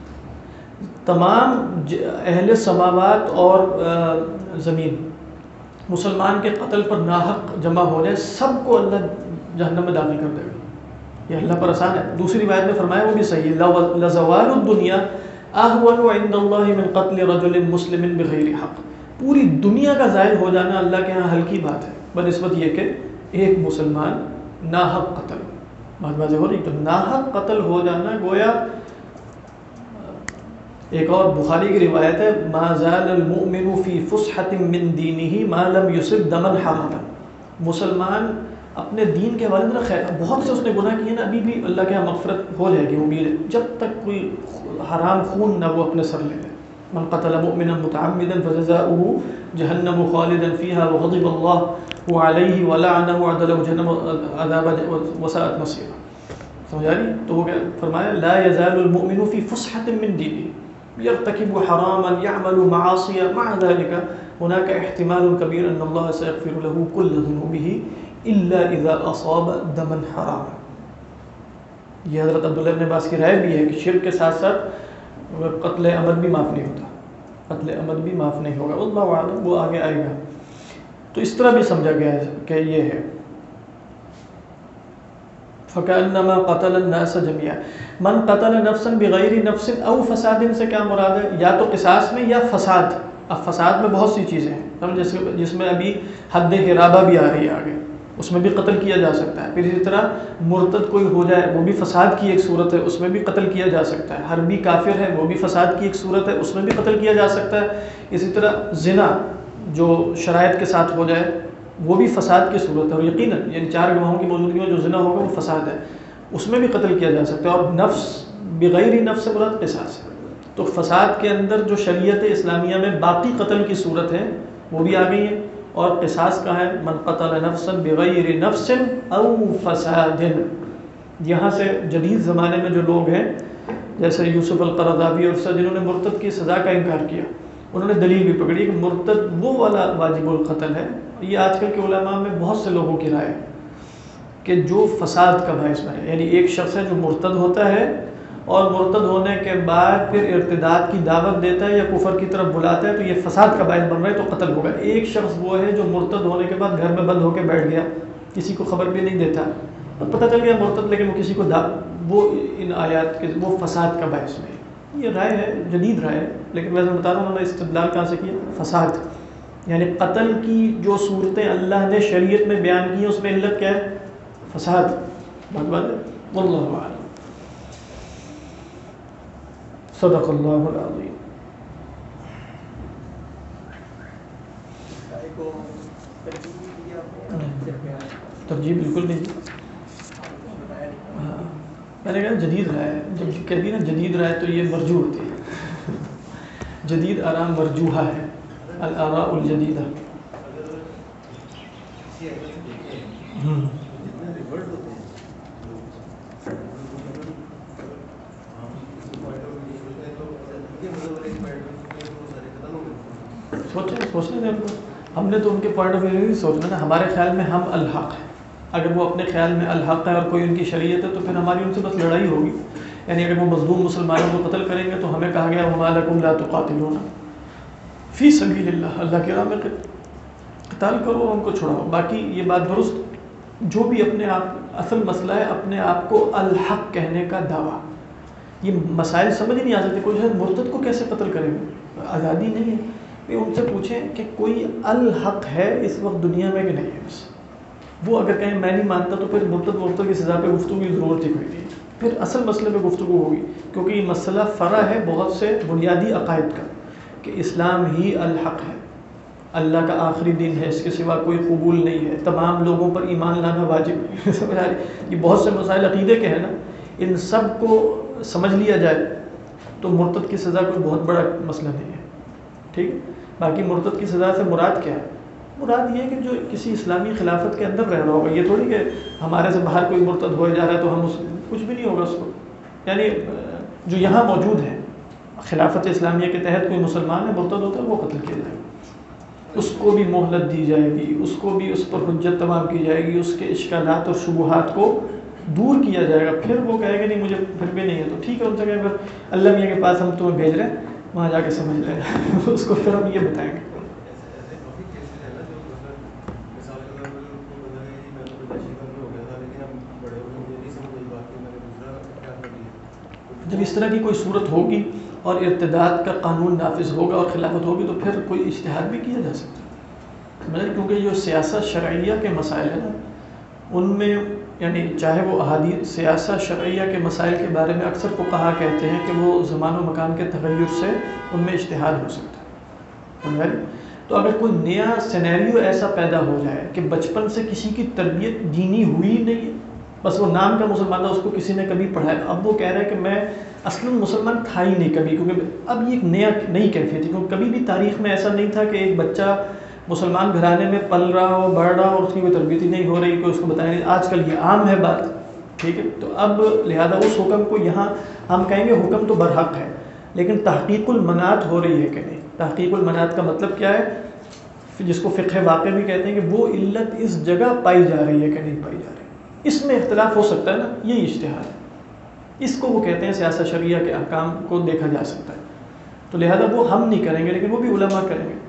تمام اہل سماوات اور زمین مسلمان کے قتل پر ناحق جمع ہو جائے، سب کو اللہ جہنم میں داخل کر دے گا. یہ اللہ پر آسان ہے. دوسری روایت میں فرمایا وہ بھی صحیح ہے، لزوال الدنیا اہون عند اللہ من قتل رجل مسلم بغیر حق. پوری دنیا کا زائل ہو جانا اللہ کے ہاں ہلکی بات ہے بنسبت یہ کہ ایک مسلمان ناحق قتل. بات واضح ہو رہی؟ تو ناحق قتل ہو جانا گویا ایک اور بخاری کی روایت ہے، ما زال المؤمن فی فسحۃ من دینہ ما لم یصب دما حراما. مسلمان اپنے دین کے حوالے سے خیر، بہت سے اس نے گناہ کیے نا، ابھی بھی اللہ کے یہاں مغفرت ہو جائے گی امید ہے، جب تک کوئی حرام خون نہ وہ اپنے سر لے لے. من قتل مؤمنا متعمدا فجزاؤه جہنم خالدا فیہا وغضب اللہ علیہ ولعنہ وعد له جہنم عذابا وساءت مصیرا. سمجھا رہی؟ تو وہ فرمایا لا یزال المؤمن فی فسحۃ من دینہ یرتکب حراما یعمل معاصی مع ذلك هناك احتمال کبیر ان اللہ سیغفر له کل ذنوبہ الا اذا اصاب دما حراما. یہ حضرت عبداللہ ابن عباس کی رائے بھی ہے کہ شرک کے ساتھ ساتھ قتل عمد بھی معاف نہیں ہوتا، قتل عمد بھی معاف نہیں ہوگا. واللہ اعلم، وہ آگے آئے گا. تو اس طرح بھی سمجھا گیا ہے کہ یہ ہے فَكَأَنَّمَا قَتَلَ النَّاسَ جَمِيعًا. من قتل نفسا بغیر نفس او فساد سے کیا مراد ہے؟ یا تو قصاص میں یا فساد. اب فساد میں بہت سی چیزیں ہیں جس میں ابھی حد حرابہ بھی آ رہی ہے آگے، اس میں بھی قتل کیا جا سکتا ہے. پھر اسی طرح مرتد کوئی ہو جائے وہ بھی فساد کی ایک صورت ہے، اس میں بھی قتل کیا جا سکتا ہے. حربی کافر ہے وہ بھی فساد کی ایک صورت ہے، اس میں بھی قتل کیا جا سکتا ہے. اسی طرح زنا جو شرائط کے ساتھ ہو جائے وہ بھی فساد کی صورت ہے، اور یقیناً یعنی 4 گواہوں کی موجودگی میں جو زنا ہوگا وہ فساد ہے، اس میں بھی قتل کیا جا سکتا ہے. اور نفس بغیر نفس سے مراد قصاص ہے. تو فساد کے اندر جو شریعت اسلامیہ میں باقی قتل کی صورت ہے وہ بھی آ گئی ہے. اور قصاص کا ہے من قتل نفسا بغیر نفس او فساد. یہاں سے جدید زمانے میں جو لوگ ہیں جیسے یوسف القرضاوی اور سب جنہوں نے مرتد کی سزا کا انکار کیا، انہوں نے دلیل بھی پکڑی کہ مرتد وہ والا واجب القتل ہے. یہ آج کل کے علماء میں بہت سے لوگوں کی رائے ہے کہ جو فساد کا باعث بنے، یعنی ایک شخص ہے جو مرتد ہوتا ہے اور مرتد ہونے کے بعد پھر ارتداد کی دعوت دیتا ہے یا کفر کی طرف بلاتا ہے، تو یہ فساد کا باعث بن رہا ہے تو قتل ہوگا. ایک شخص وہ ہے جو مرتد ہونے کے بعد گھر میں بند ہو کے بیٹھ گیا، کسی کو خبر بھی نہیں دیتا، تو پتہ چل گیا مرتد، لیکن وہ کسی کو وہ ان آیات کے وہ فساد کا باعث نہیں. یہ رائے ہے، جدید رائے ہے، لیکن ویسے بتا رہا ہوں انہوں نے استدلال کہاں سے کیا؟ فساد. یعنی قتل کی جو صورتیں اللہ نے شریعت میں بیان کی ہیں اس میں علت کیا ہے؟ فساد. بات ہے. واللہ اعلم. صدق اللہ العظیم. ترجیح بالکل نہیں. میں نے کہا جدید رائے ہے، جب کہتی نا جدید رائے تو یہ مرجوح ہوتی ہے. جدید آرام مرجوحہ ہے، الاراء الجدیدہ. سوچنے دیں. ہم نے تو ان کے پوائنٹ آف ویو نہیں سوچنا نا. ہمارے خیال میں ہم الحق ہیں، اگر وہ اپنے خیال میں الحق ہے اور کوئی ان کی شریعت ہے تو پھر ہماری ان سے بس لڑائی ہوگی. یعنی اگر وہ مظلوم مسلمانوں کو قتل کریں گے تو ہمیں کہا گیا وَمَا لَكُمْ لَا تُقَاتِلُونَ فِي سَبِيلِ اللَّهِ، اللہ کی راہ میں قتال کرو اور ان کو چھڑاؤ. باقی یہ بات درست، جو بھی اپنے آپ اصل مسئلہ ہے اپنے آپ کو الحق کہنے کا دعویٰ. یہ مسائل سمجھ نہیں آ سکتے. کوئی جو ہے مرتد کو کیسے قتل کرے گا؟ آزادی نہیں ہے. ان سے پوچھیں کہ کوئی الحق ہے اس وقت دنیا میں کہ نہیں ہے. بس وہ اگر کہیں میں نہیں مانتا تو پھر مرتد کی سزا پہ گفتگو کی ضرورت ہی کوئی نہیں. پھر اصل مسئلے پہ گفتگو ہوگی، کیونکہ یہ مسئلہ فرع ہے بہت سے بنیادی عقائد کا کہ اسلام ہی الحق ہے، اللہ کا آخری دن ہے، اس کے سوا کوئی قبول نہیں ہے، تمام لوگوں پر ایمان لانا واجب ہے. سمجھ آ رہی؟ یہ بہت سے مسائل عقیدے کے ہیں نا. ان سب کو سمجھ لیا جائے تو مرتد کی سزا کوئی بہت بڑا مسئلہ نہیں ہے. ٹھیک. باقی مرتد کی سزا سے مراد کیا ہے؟ مراد یہ ہے کہ جو کسی اسلامی خلافت کے اندر رہ رہا ہوگا. یہ تھوڑی کہ ہمارے سے باہر کوئی مرتد ہوئے جا رہا ہے تو ہم اس کچھ بھی نہیں ہوگا اس کو. یعنی جو یہاں موجود ہے خلافت اسلامیہ کے تحت کوئی مسلمان ہے مرتد ہوتا ہے وہ قتل کیا جائے گا، اس کو بھی مہلت دی جائے گی، اس کو بھی اس پر حجت تمام کی جائے گی، اس کے اشکالات اور شبہات کو دور کیا جائے گا. پھر وہ کہے گا نہیں مجھے پھر بھی نہیں ہے تو ٹھیک ہے، ان سے کہے گا اللہ میاں کے پاس ہم تمہیں بھیج رہے ہیں، وہاں جا کے سمجھ لے گا. اس کو پھر ہم یہ بتائیں گے. جب اس طرح کی کوئی صورت ہوگی اور ارتداد کا قانون نافذ ہوگا اور خلافت ہوگی تو پھر کوئی اجتہاد بھی کیا جا سکتا ہے. مطلب کیونکہ جو سیاست شرعیہ کے مسائل ہیں نا ان میں یعنی چاہے وہ احادیث سیاست شرعیہ کے مسائل کے بارے میں اکثر فقہا کہتے ہیں کہ وہ زمان و مکان کے تغیر سے ان میں اجتہاد ہو سکتا ہے. تو اگر کوئی نیا سینیریو ایسا پیدا ہو جائے کہ بچپن سے کسی کی تربیت دینی ہوئی نہیں ہے، بس وہ نام کا مسلمان تھا، اس کو کسی نے کبھی پڑھایا، اب وہ کہہ رہا ہے کہ میں اصلاً مسلمان تھا ہی نہیں کبھی، کیونکہ اب یہ ایک نئی کیفیت ہے. کیونکہ کبھی بھی تاریخ میں ایسا نہیں تھا کہ ایک بچہ مسلمان گھرانے میں پل رہا ہو، بڑھ رہا ہو اور اس کی کوئی تربیت ہی نہیں ہو رہی، کوئی اس کو بتایا نہیں. آج کل یہ عام ہے بات، ٹھیک ہے. تو اب لہذا اس حکم کو یہاں ہم کہیں گے حکم تو برحق ہے، لیکن تحقیق المنات ہو رہی ہے کہ نہیں. تحقیق المنات کا مطلب کیا ہے، جس کو فقہ واقع بھی کہتے ہیں کہ وہ علت اس جگہ پائی جا رہی ہے کہ نہیں پائی جا رہی. اس میں اختلاف ہو سکتا ہے نا، یہی اجتہاد ہے. اس کو وہ کہتے ہیں سیاست شرعیہ کے احکام کو دیکھا جا سکتا ہے. تو لہذا وہ ہم نہیں کریں گے لیکن وہ بھی علماء کریں گے.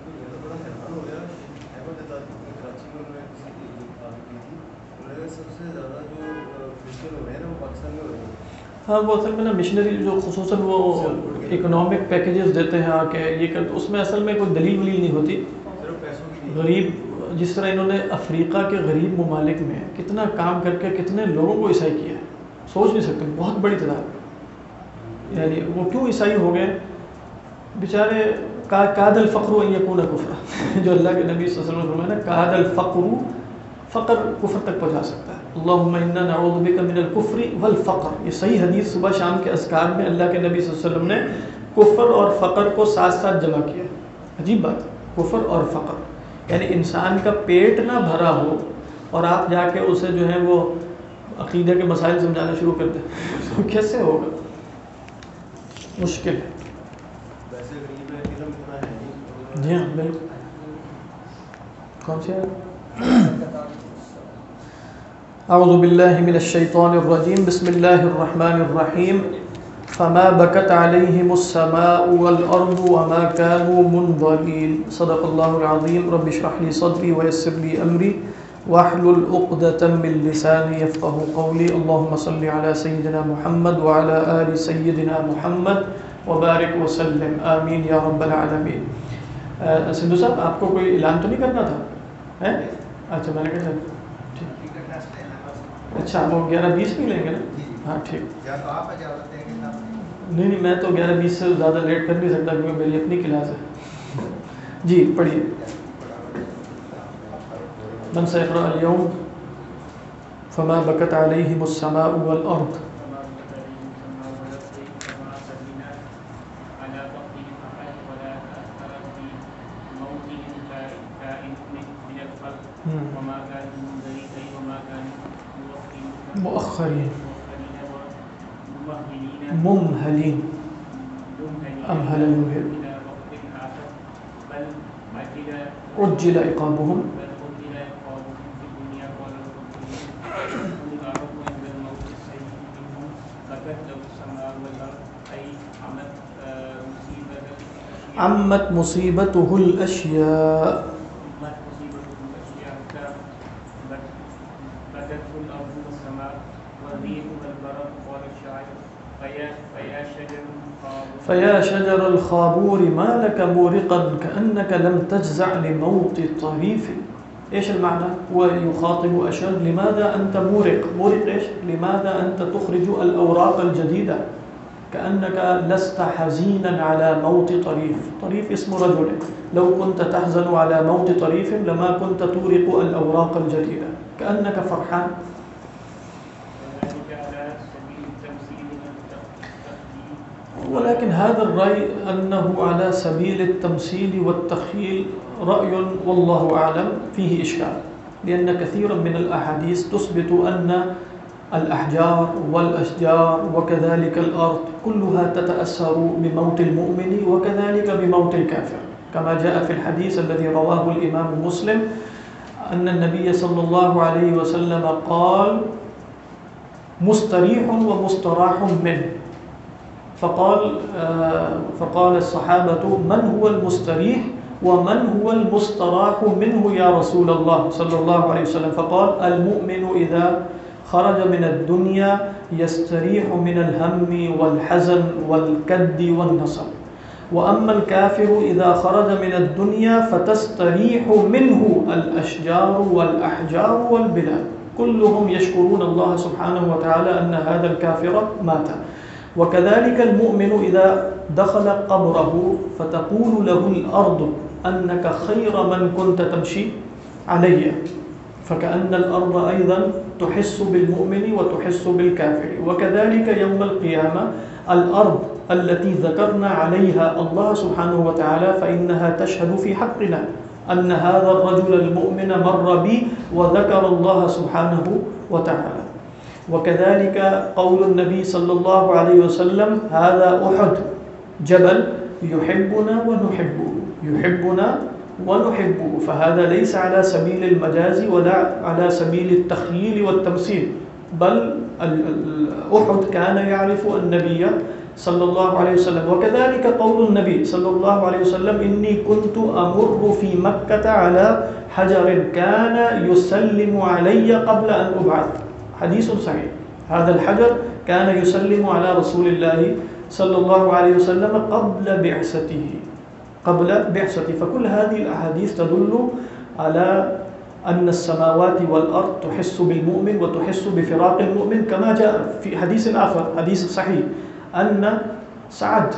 ہاں وہ اصل میں نا مشنری جو خصوصاً وہ اکنامک پیکیجز دیتے ہیں آ کے یہ کرتے، اس میں اصل میں کوئی دلیل ولیل نہیں ہوتی. غریب جس طرح انہوں نے افریقہ کے غریب ممالک میں کتنا کام کر کے کتنے لوگوں کو عیسائی کیا ہے، سوچ نہیں سکتے، بہت بڑی تعداد. یعنی وہ کیوں عیسائی ہو گئے بیچارے؟ کاد الفقر ان یکون کفرا، جو اللہ کے نبی صلی اللہ علیہ وسلم نے فرمایا نا کاد الفقر، فقر کفر تک پہنچا سکتا ہے. اللہم انا نعوذ بک من الکفر والفقر، یہ صحیح حدیث صبح شام کے اذکار میں اللہ کے نبی صلی اللہ علیہ وسلم نے کفر اور فقر کو ساتھ ساتھ جمع کیا. عجیب بات ہے، کفر اور فقر، یعنی انسان کا پیٹ نہ بھرا ہو اور آپ جا کے اسے جو ہے وہ عقیدہ کے مسائل سمجھانا شروع کر دیں تو کیسے ہوگا؟ مشکل ہے. جی ہاں بالکل. کون سی اعوذ باللہ من الشیطان الرجیم بسم اللہ الرحمن الرحیم فما بکت علیہم السماء والارض وما كانوا منظرین. صدق اللہ العظیم. رب اشرح لی صدری ویسر لی امری واحلل عقدۃ من لسانی یفقهوا قولی. اللهم صل علی سیدنا محمد وعلی آل سیدنا محمد وبارک وسلم آمین یا رب العالمین. سندھو صاحب آپ کو کوئی اعلان تو نہیں کرنا تھا؟ اچھا میں نے کہا اچھا وہ 11:20 بھی لیں گے نا؟ ہاں ٹھیک. نہیں میں تو 11:20 سے زیادہ لیٹ کر نہیں سکتا کیونکہ میری اپنی کلاس ہے. جی پڑھیے. من سيقرأ اليوم فما بكت عليهم السماء والأرض. مؤخرين ممهلين أمهل يمهل عجل عقابهم عمت مصيبته الأشياء فيا شجر الخابور ما لك مورقا كأنك لم تجزع لموت طريف. ايش المعنى؟ هو يخاطب أشر لماذا أنت مورق؟ مورق ايش؟ لماذا أنت تخرج الأوراق الجديدة كأنك لست حزينا على موت طريف. طريف اسم رجل، لو كنت تحزن على موت طريف لما كنت تورق الأوراق الجديدة كأنك فرحان. ولكن هذا الرأي أنه على سبيل التمثيل والتخيل رأي والله أعلم فيه إشكال، لأن كثيرا من الأحاديث تثبت أن الأحجار والأشجار وكذلك الأرض كلها تتأثر بموت المؤمن وكذلك بموت الكافر، كما جاء في الحديث الذي رواه الإمام مسلم أن النبي صلى الله عليه وسلم قال: مستريح ومستراح منه. فقال الصحابة: من هو المستريح ومن هو المستراح منه يا رسول الله صلى الله عليه وسلم؟ فقال: المؤمن إذا خرج من الدنيا يستريح من الهم والحزن والكد والنصب، وأما الكافر إذا خرج من الدنيا فتستريح منه الأشجار والأحجار والبلاد، كلهم يشكرون الله سبحانه وتعالى أن هذا الكافر مات. وكذلك المؤمن إذا دخل قبره فتقول له الأرض أنك خير من كنت تمشي علي، فكأن الأرض أيضا تحس بالمؤمن وتحس بالكافر. وكذلك يوم القيامة الأرض التي ذكرنا عليها الله سبحانه وتعالى فإنها تشهد في حقنا أن هذا الرجل المؤمن مر بي وذكر الله سبحانه وتعالى. وكذلك قول النبي صلى الله عليه وسلم: هذا أحد جبل يحبنا ونحبه، يحبنا ونحبه. فهذا ليس على سبيل المجاز ولا على سبيل التخييل والتمثيل، بل أحد كان يعرف النبي صلى الله عليه وسلم. وكذلك قول النبي صلى الله عليه وسلم: إني كنت أمر في مكة على حجر كان يسلم علي قبل أن أبعث. حديث صحيح. هذا الحجر كان يسلم على رسول الله صلى الله عليه وسلم قبل بعثته. فكل هذه الأحاديث تدل على أن السماوات والأرض تحس بالمؤمن وتحس بفراق المؤمن، كما جاء في حديث آخر، حديث صحيح، أن سعد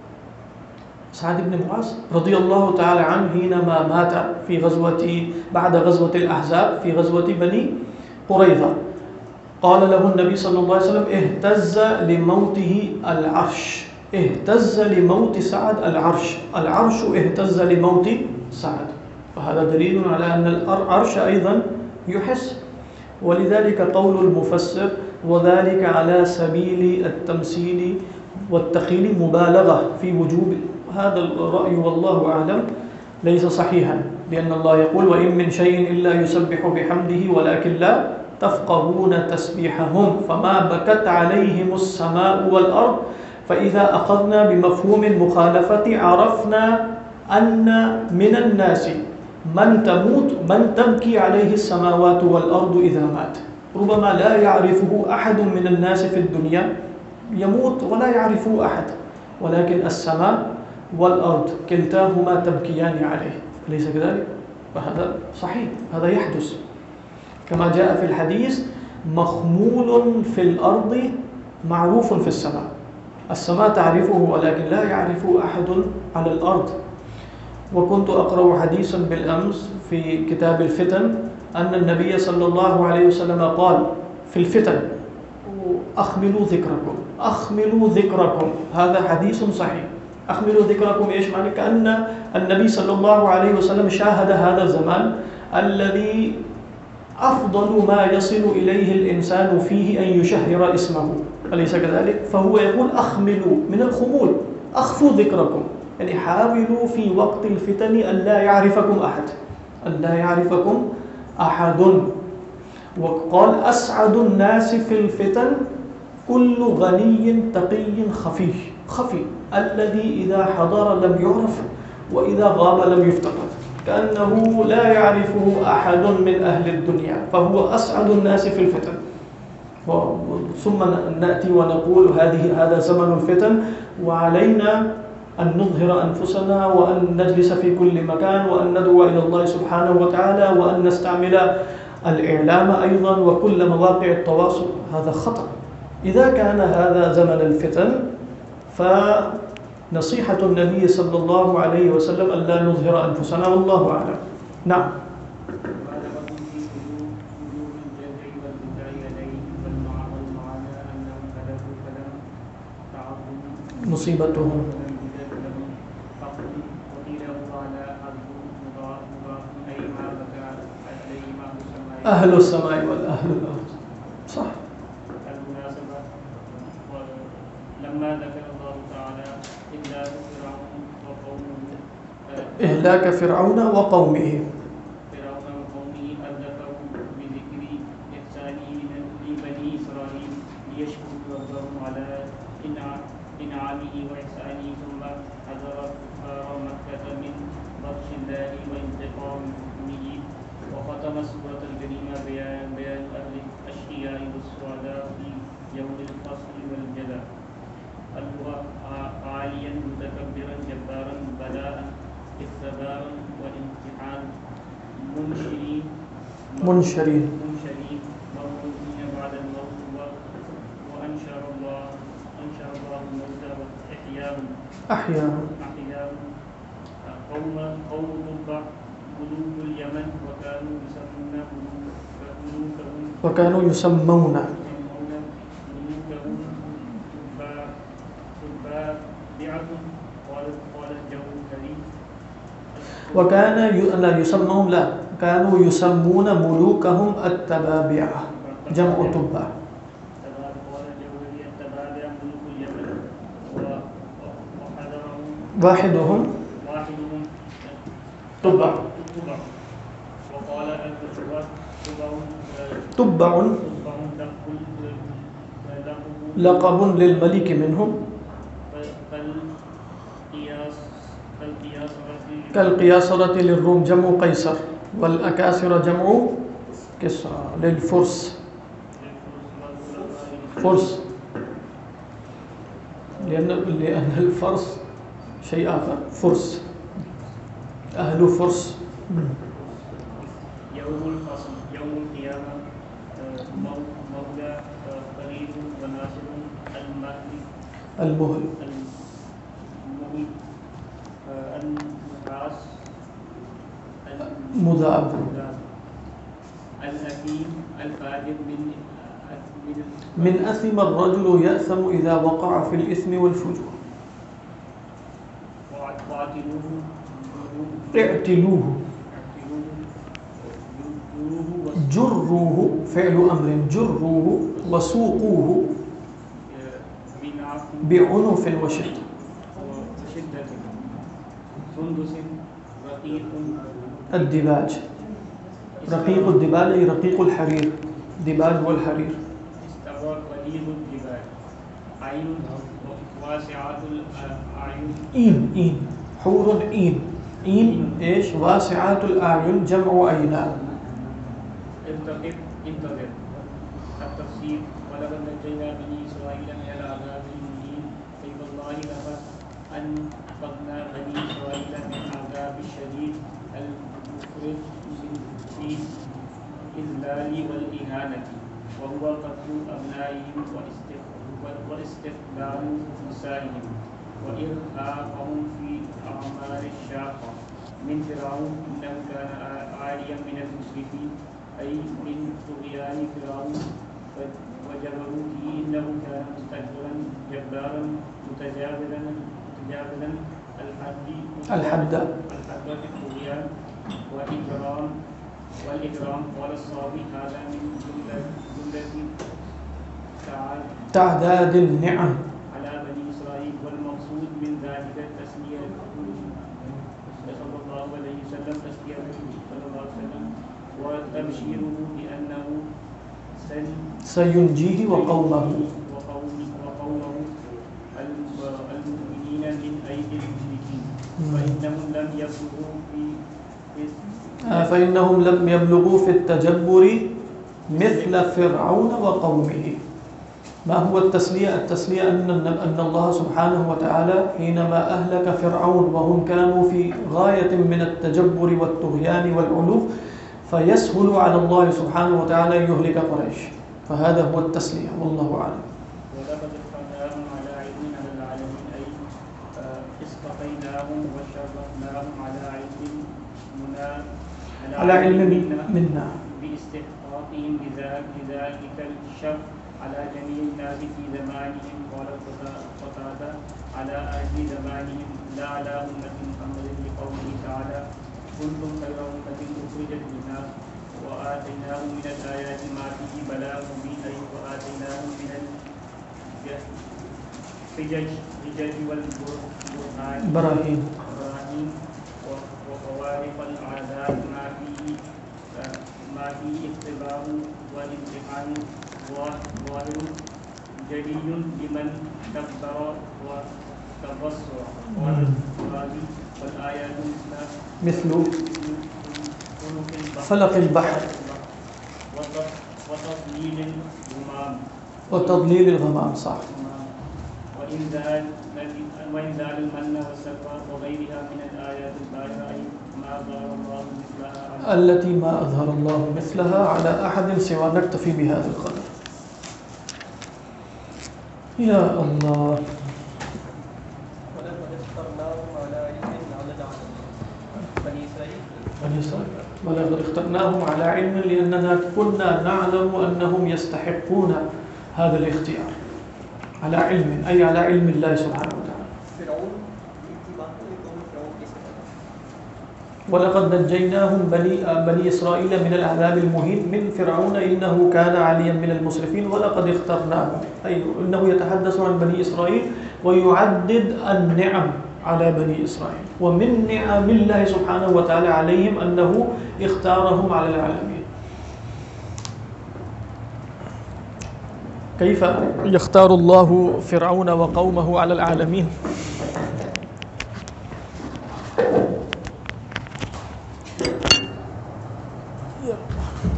بن معاذ رضي الله تعالى عنه حينما مات بعد غزوة الأحزاب في غزوة بني قريظة، قال له النبي صلى الله عليه وسلم: اهتز لموته العرش، اهتز لموت سعد العرش اهتز لموت سعد. فهذا دليل على أن العرش أيضا يحس. ولذلك قول المفسر: وذلك على سبيل التمثيل والتخيل مبالغة في وجوب. هذا الرأي والله أعلم ليس صحيحا، لأن الله يقول: وإن من شيء إلا يسبح بحمده ولكن لا تفقهون تسبيحهم فما بكت عليهم السماء والأرض. فإذا أخذنا بمفهوم المخالفة عرفنا أن من الناس من تبكي عليه السماوات والأرض إذا مات. ربما لا يعرفه أحد من الناس في الدنيا، يموت ولا يعرفه أحد، ولكن السماء والأرض كلتاهما تبكيان عليه، أليس كذلك؟ فهذا صحيح، هذا يحدث كما جاء في الحديث: مخمول في الأرض معروف في السماء. السماء تعرفه ولكن لا يعرفه أحد على الأرض. وكنت أقرأ حديثا بالأمس في كتاب الفتن أن النبي صلى الله عليه وسلم قال في الفتن: أخملوا ذكركم. هذا حديث صحيح. أخملوا ذكركم إيش معنى؟ كأن النبي صلى الله عليه وسلم شاهد هذا الزمان الذي أفضل ما يصل إليه الإنسان فيه أن يشهر اسمه، أليس كذلك؟ فهو يقول: أخملوا من الخمول، أخفوا ذكركم، يعني حاولوا في وقت الفتن أن لا يعرفكم أحد. وقال: أسعد الناس في الفتن كل غني تقي خفي الذي إذا حضر لم يعرف وإذا غاب لم يفتقد، كأنه لا يعرفه أحد من أهل الدنيا، فهو أسعد الناس في الفتن. ثم نأتي ونقول هذا زمن الفتن، وعلينا أن نظهر أنفسنا وأن نجلس في كل مكان وأن ندعو إلى الله سبحانه وتعالى وأن نستعمل الإعلام أيضا وكل مواقع التواصل. هذا خطأ. إذا كان هذا زمن الفتن فنصيحة النبي صلى الله عليه وسلم أن لا نظهر أنفسنا، والله أعلم. نعم. مصيبتهم أهل السماء والأهل الأرض. صح. ولما ذكر الله تعالى إلا فرعون وقومه إهلاك فرعون وقومه أذكره بذكر إحسانه لبني إسرائيل ليشكروا ربهم على إنعامه وإحسانه ثم حذر كفار مكة من بطش الله وانتقامه وختم السورة الكريمة بيان أهل الأشقياء والسعداء في يوم الفصل والجزاء عاليا متكبرا جبارا بلاء اختبارا وامتحان منشرين موجودين بعد الموت وأنشر الله الموتى وإحياهم قوم تبع ملوك اليمن وكانوا يسمون ملوكهم تبابعة قال الجوهري كانوا يسمون ملوكهم التبابعة جمع تبع. واحدهم تبع وقال تبع لقب للملك منهم كالقياصرة للروم جمع قيصر والأكاسرة جمع كسرى للفرس لأن الفرس شيء آخر فرس أهل فرس. يوم الفصل يوم القيامة مولى قريب وناصر المهل النحاس مذاب الأثيم الفاجر من أثم الرجل يأثم إذا وقع في الإثم والفجور. اعتلوه جروه فعل أمر جروه وسوقوه بعنف وشدة. سندس رقيق الدباج رقيق الدباج أي رقيق الحرير دباج والحرير. استوى قليل الدباج عين واسعة الأعين إين حور إين إيش واسعات الأعين جمع أينان. انتظر التفسير ولقد نجينا بني إسرائيل من العذاب المهين كيف الله لقد أنقذنا بني إسرائيل من العذاب الشديد المفرط في الإذلال والإهانة وهو قتل أبنائهم واستقبال نسائهم وإرهاقهم في أعمال الشاقة من فرعون إنه كان عاليا من المسرفين أي من طغيان فرعون وجبروته إنه كان مستكبرا جبارا متجاوزا الحد بالطغيان والإجرام قال الصابي هذا من جملة تعداد النعم على بني إسرائيل والمقصود من ذلك التسمية صلى الله عليه وسلم وتبشيره بأنه سينجيه وقومه المؤمنين من أيدي المشركين فإنهم لم يبلغوا في التجبر مثل فرعون وقومه. ما هو التسلية؟ التسلية أن الله سبحانه وتعالى حينما أهلك فرعون وهم كانوا في غاية من التجبر والطغيان والعلو فيسهل على الله سبحانه وتعالى يهلك قريش. فهذا هو التسلية والله أعلم. ولقد اخترناهم على علم على العالمين أي اصطفيناهم وشرفناهم على علم منا باستحقاقهم لذلك الشرف على جميع الناس في زمانهم. قال قتادة على أهل زمانهم لا على أمة محمد لقوله تعالى كنتم خير أمة أخرجت للناس وآتيناهم من الآيات ما فيه بلاء مبين أي وآتيناهم من الحجج والبرهان براهين وخوارق العادات ما فيه اختبار والامتحان ظاهر جلي لمن كبر وتبصر والآيات مثل خلق فلق البحر وتضليل الغمام وتضليل الغمام، صح. وإنزال المن والسلوى وغيرها من الآيات الباهرة ما أظهر الله مثلها التي ما أظهر الله مثلها على أحد سوى. نكتفي بهذا القدر. يا الله. ولقد اخترناهم على علم على بني إسرائيل ولقد اخترناهم على علم لأننا كنا نعلم أنهم يستحقون هذا الاختيار. على علم أي على علم الله سبحانه وتعالى. فرعون کی بات کریں تو فرعون کیسے بنا؟ ولقد نجيناهم بني إسرائيل من العذاب المهين من فرعون إنه كان عاليا من المسرفين. ولقد اخترناهم أي إنه يتحدث عن بني إسرائيل ويعدد النعم على بني إسرائيل، ومن نعم الله سبحانه وتعالى عليهم أنه اختارهم على العالمين. كيف يختار الله فرعون وقومه على العالمين؟ يلا.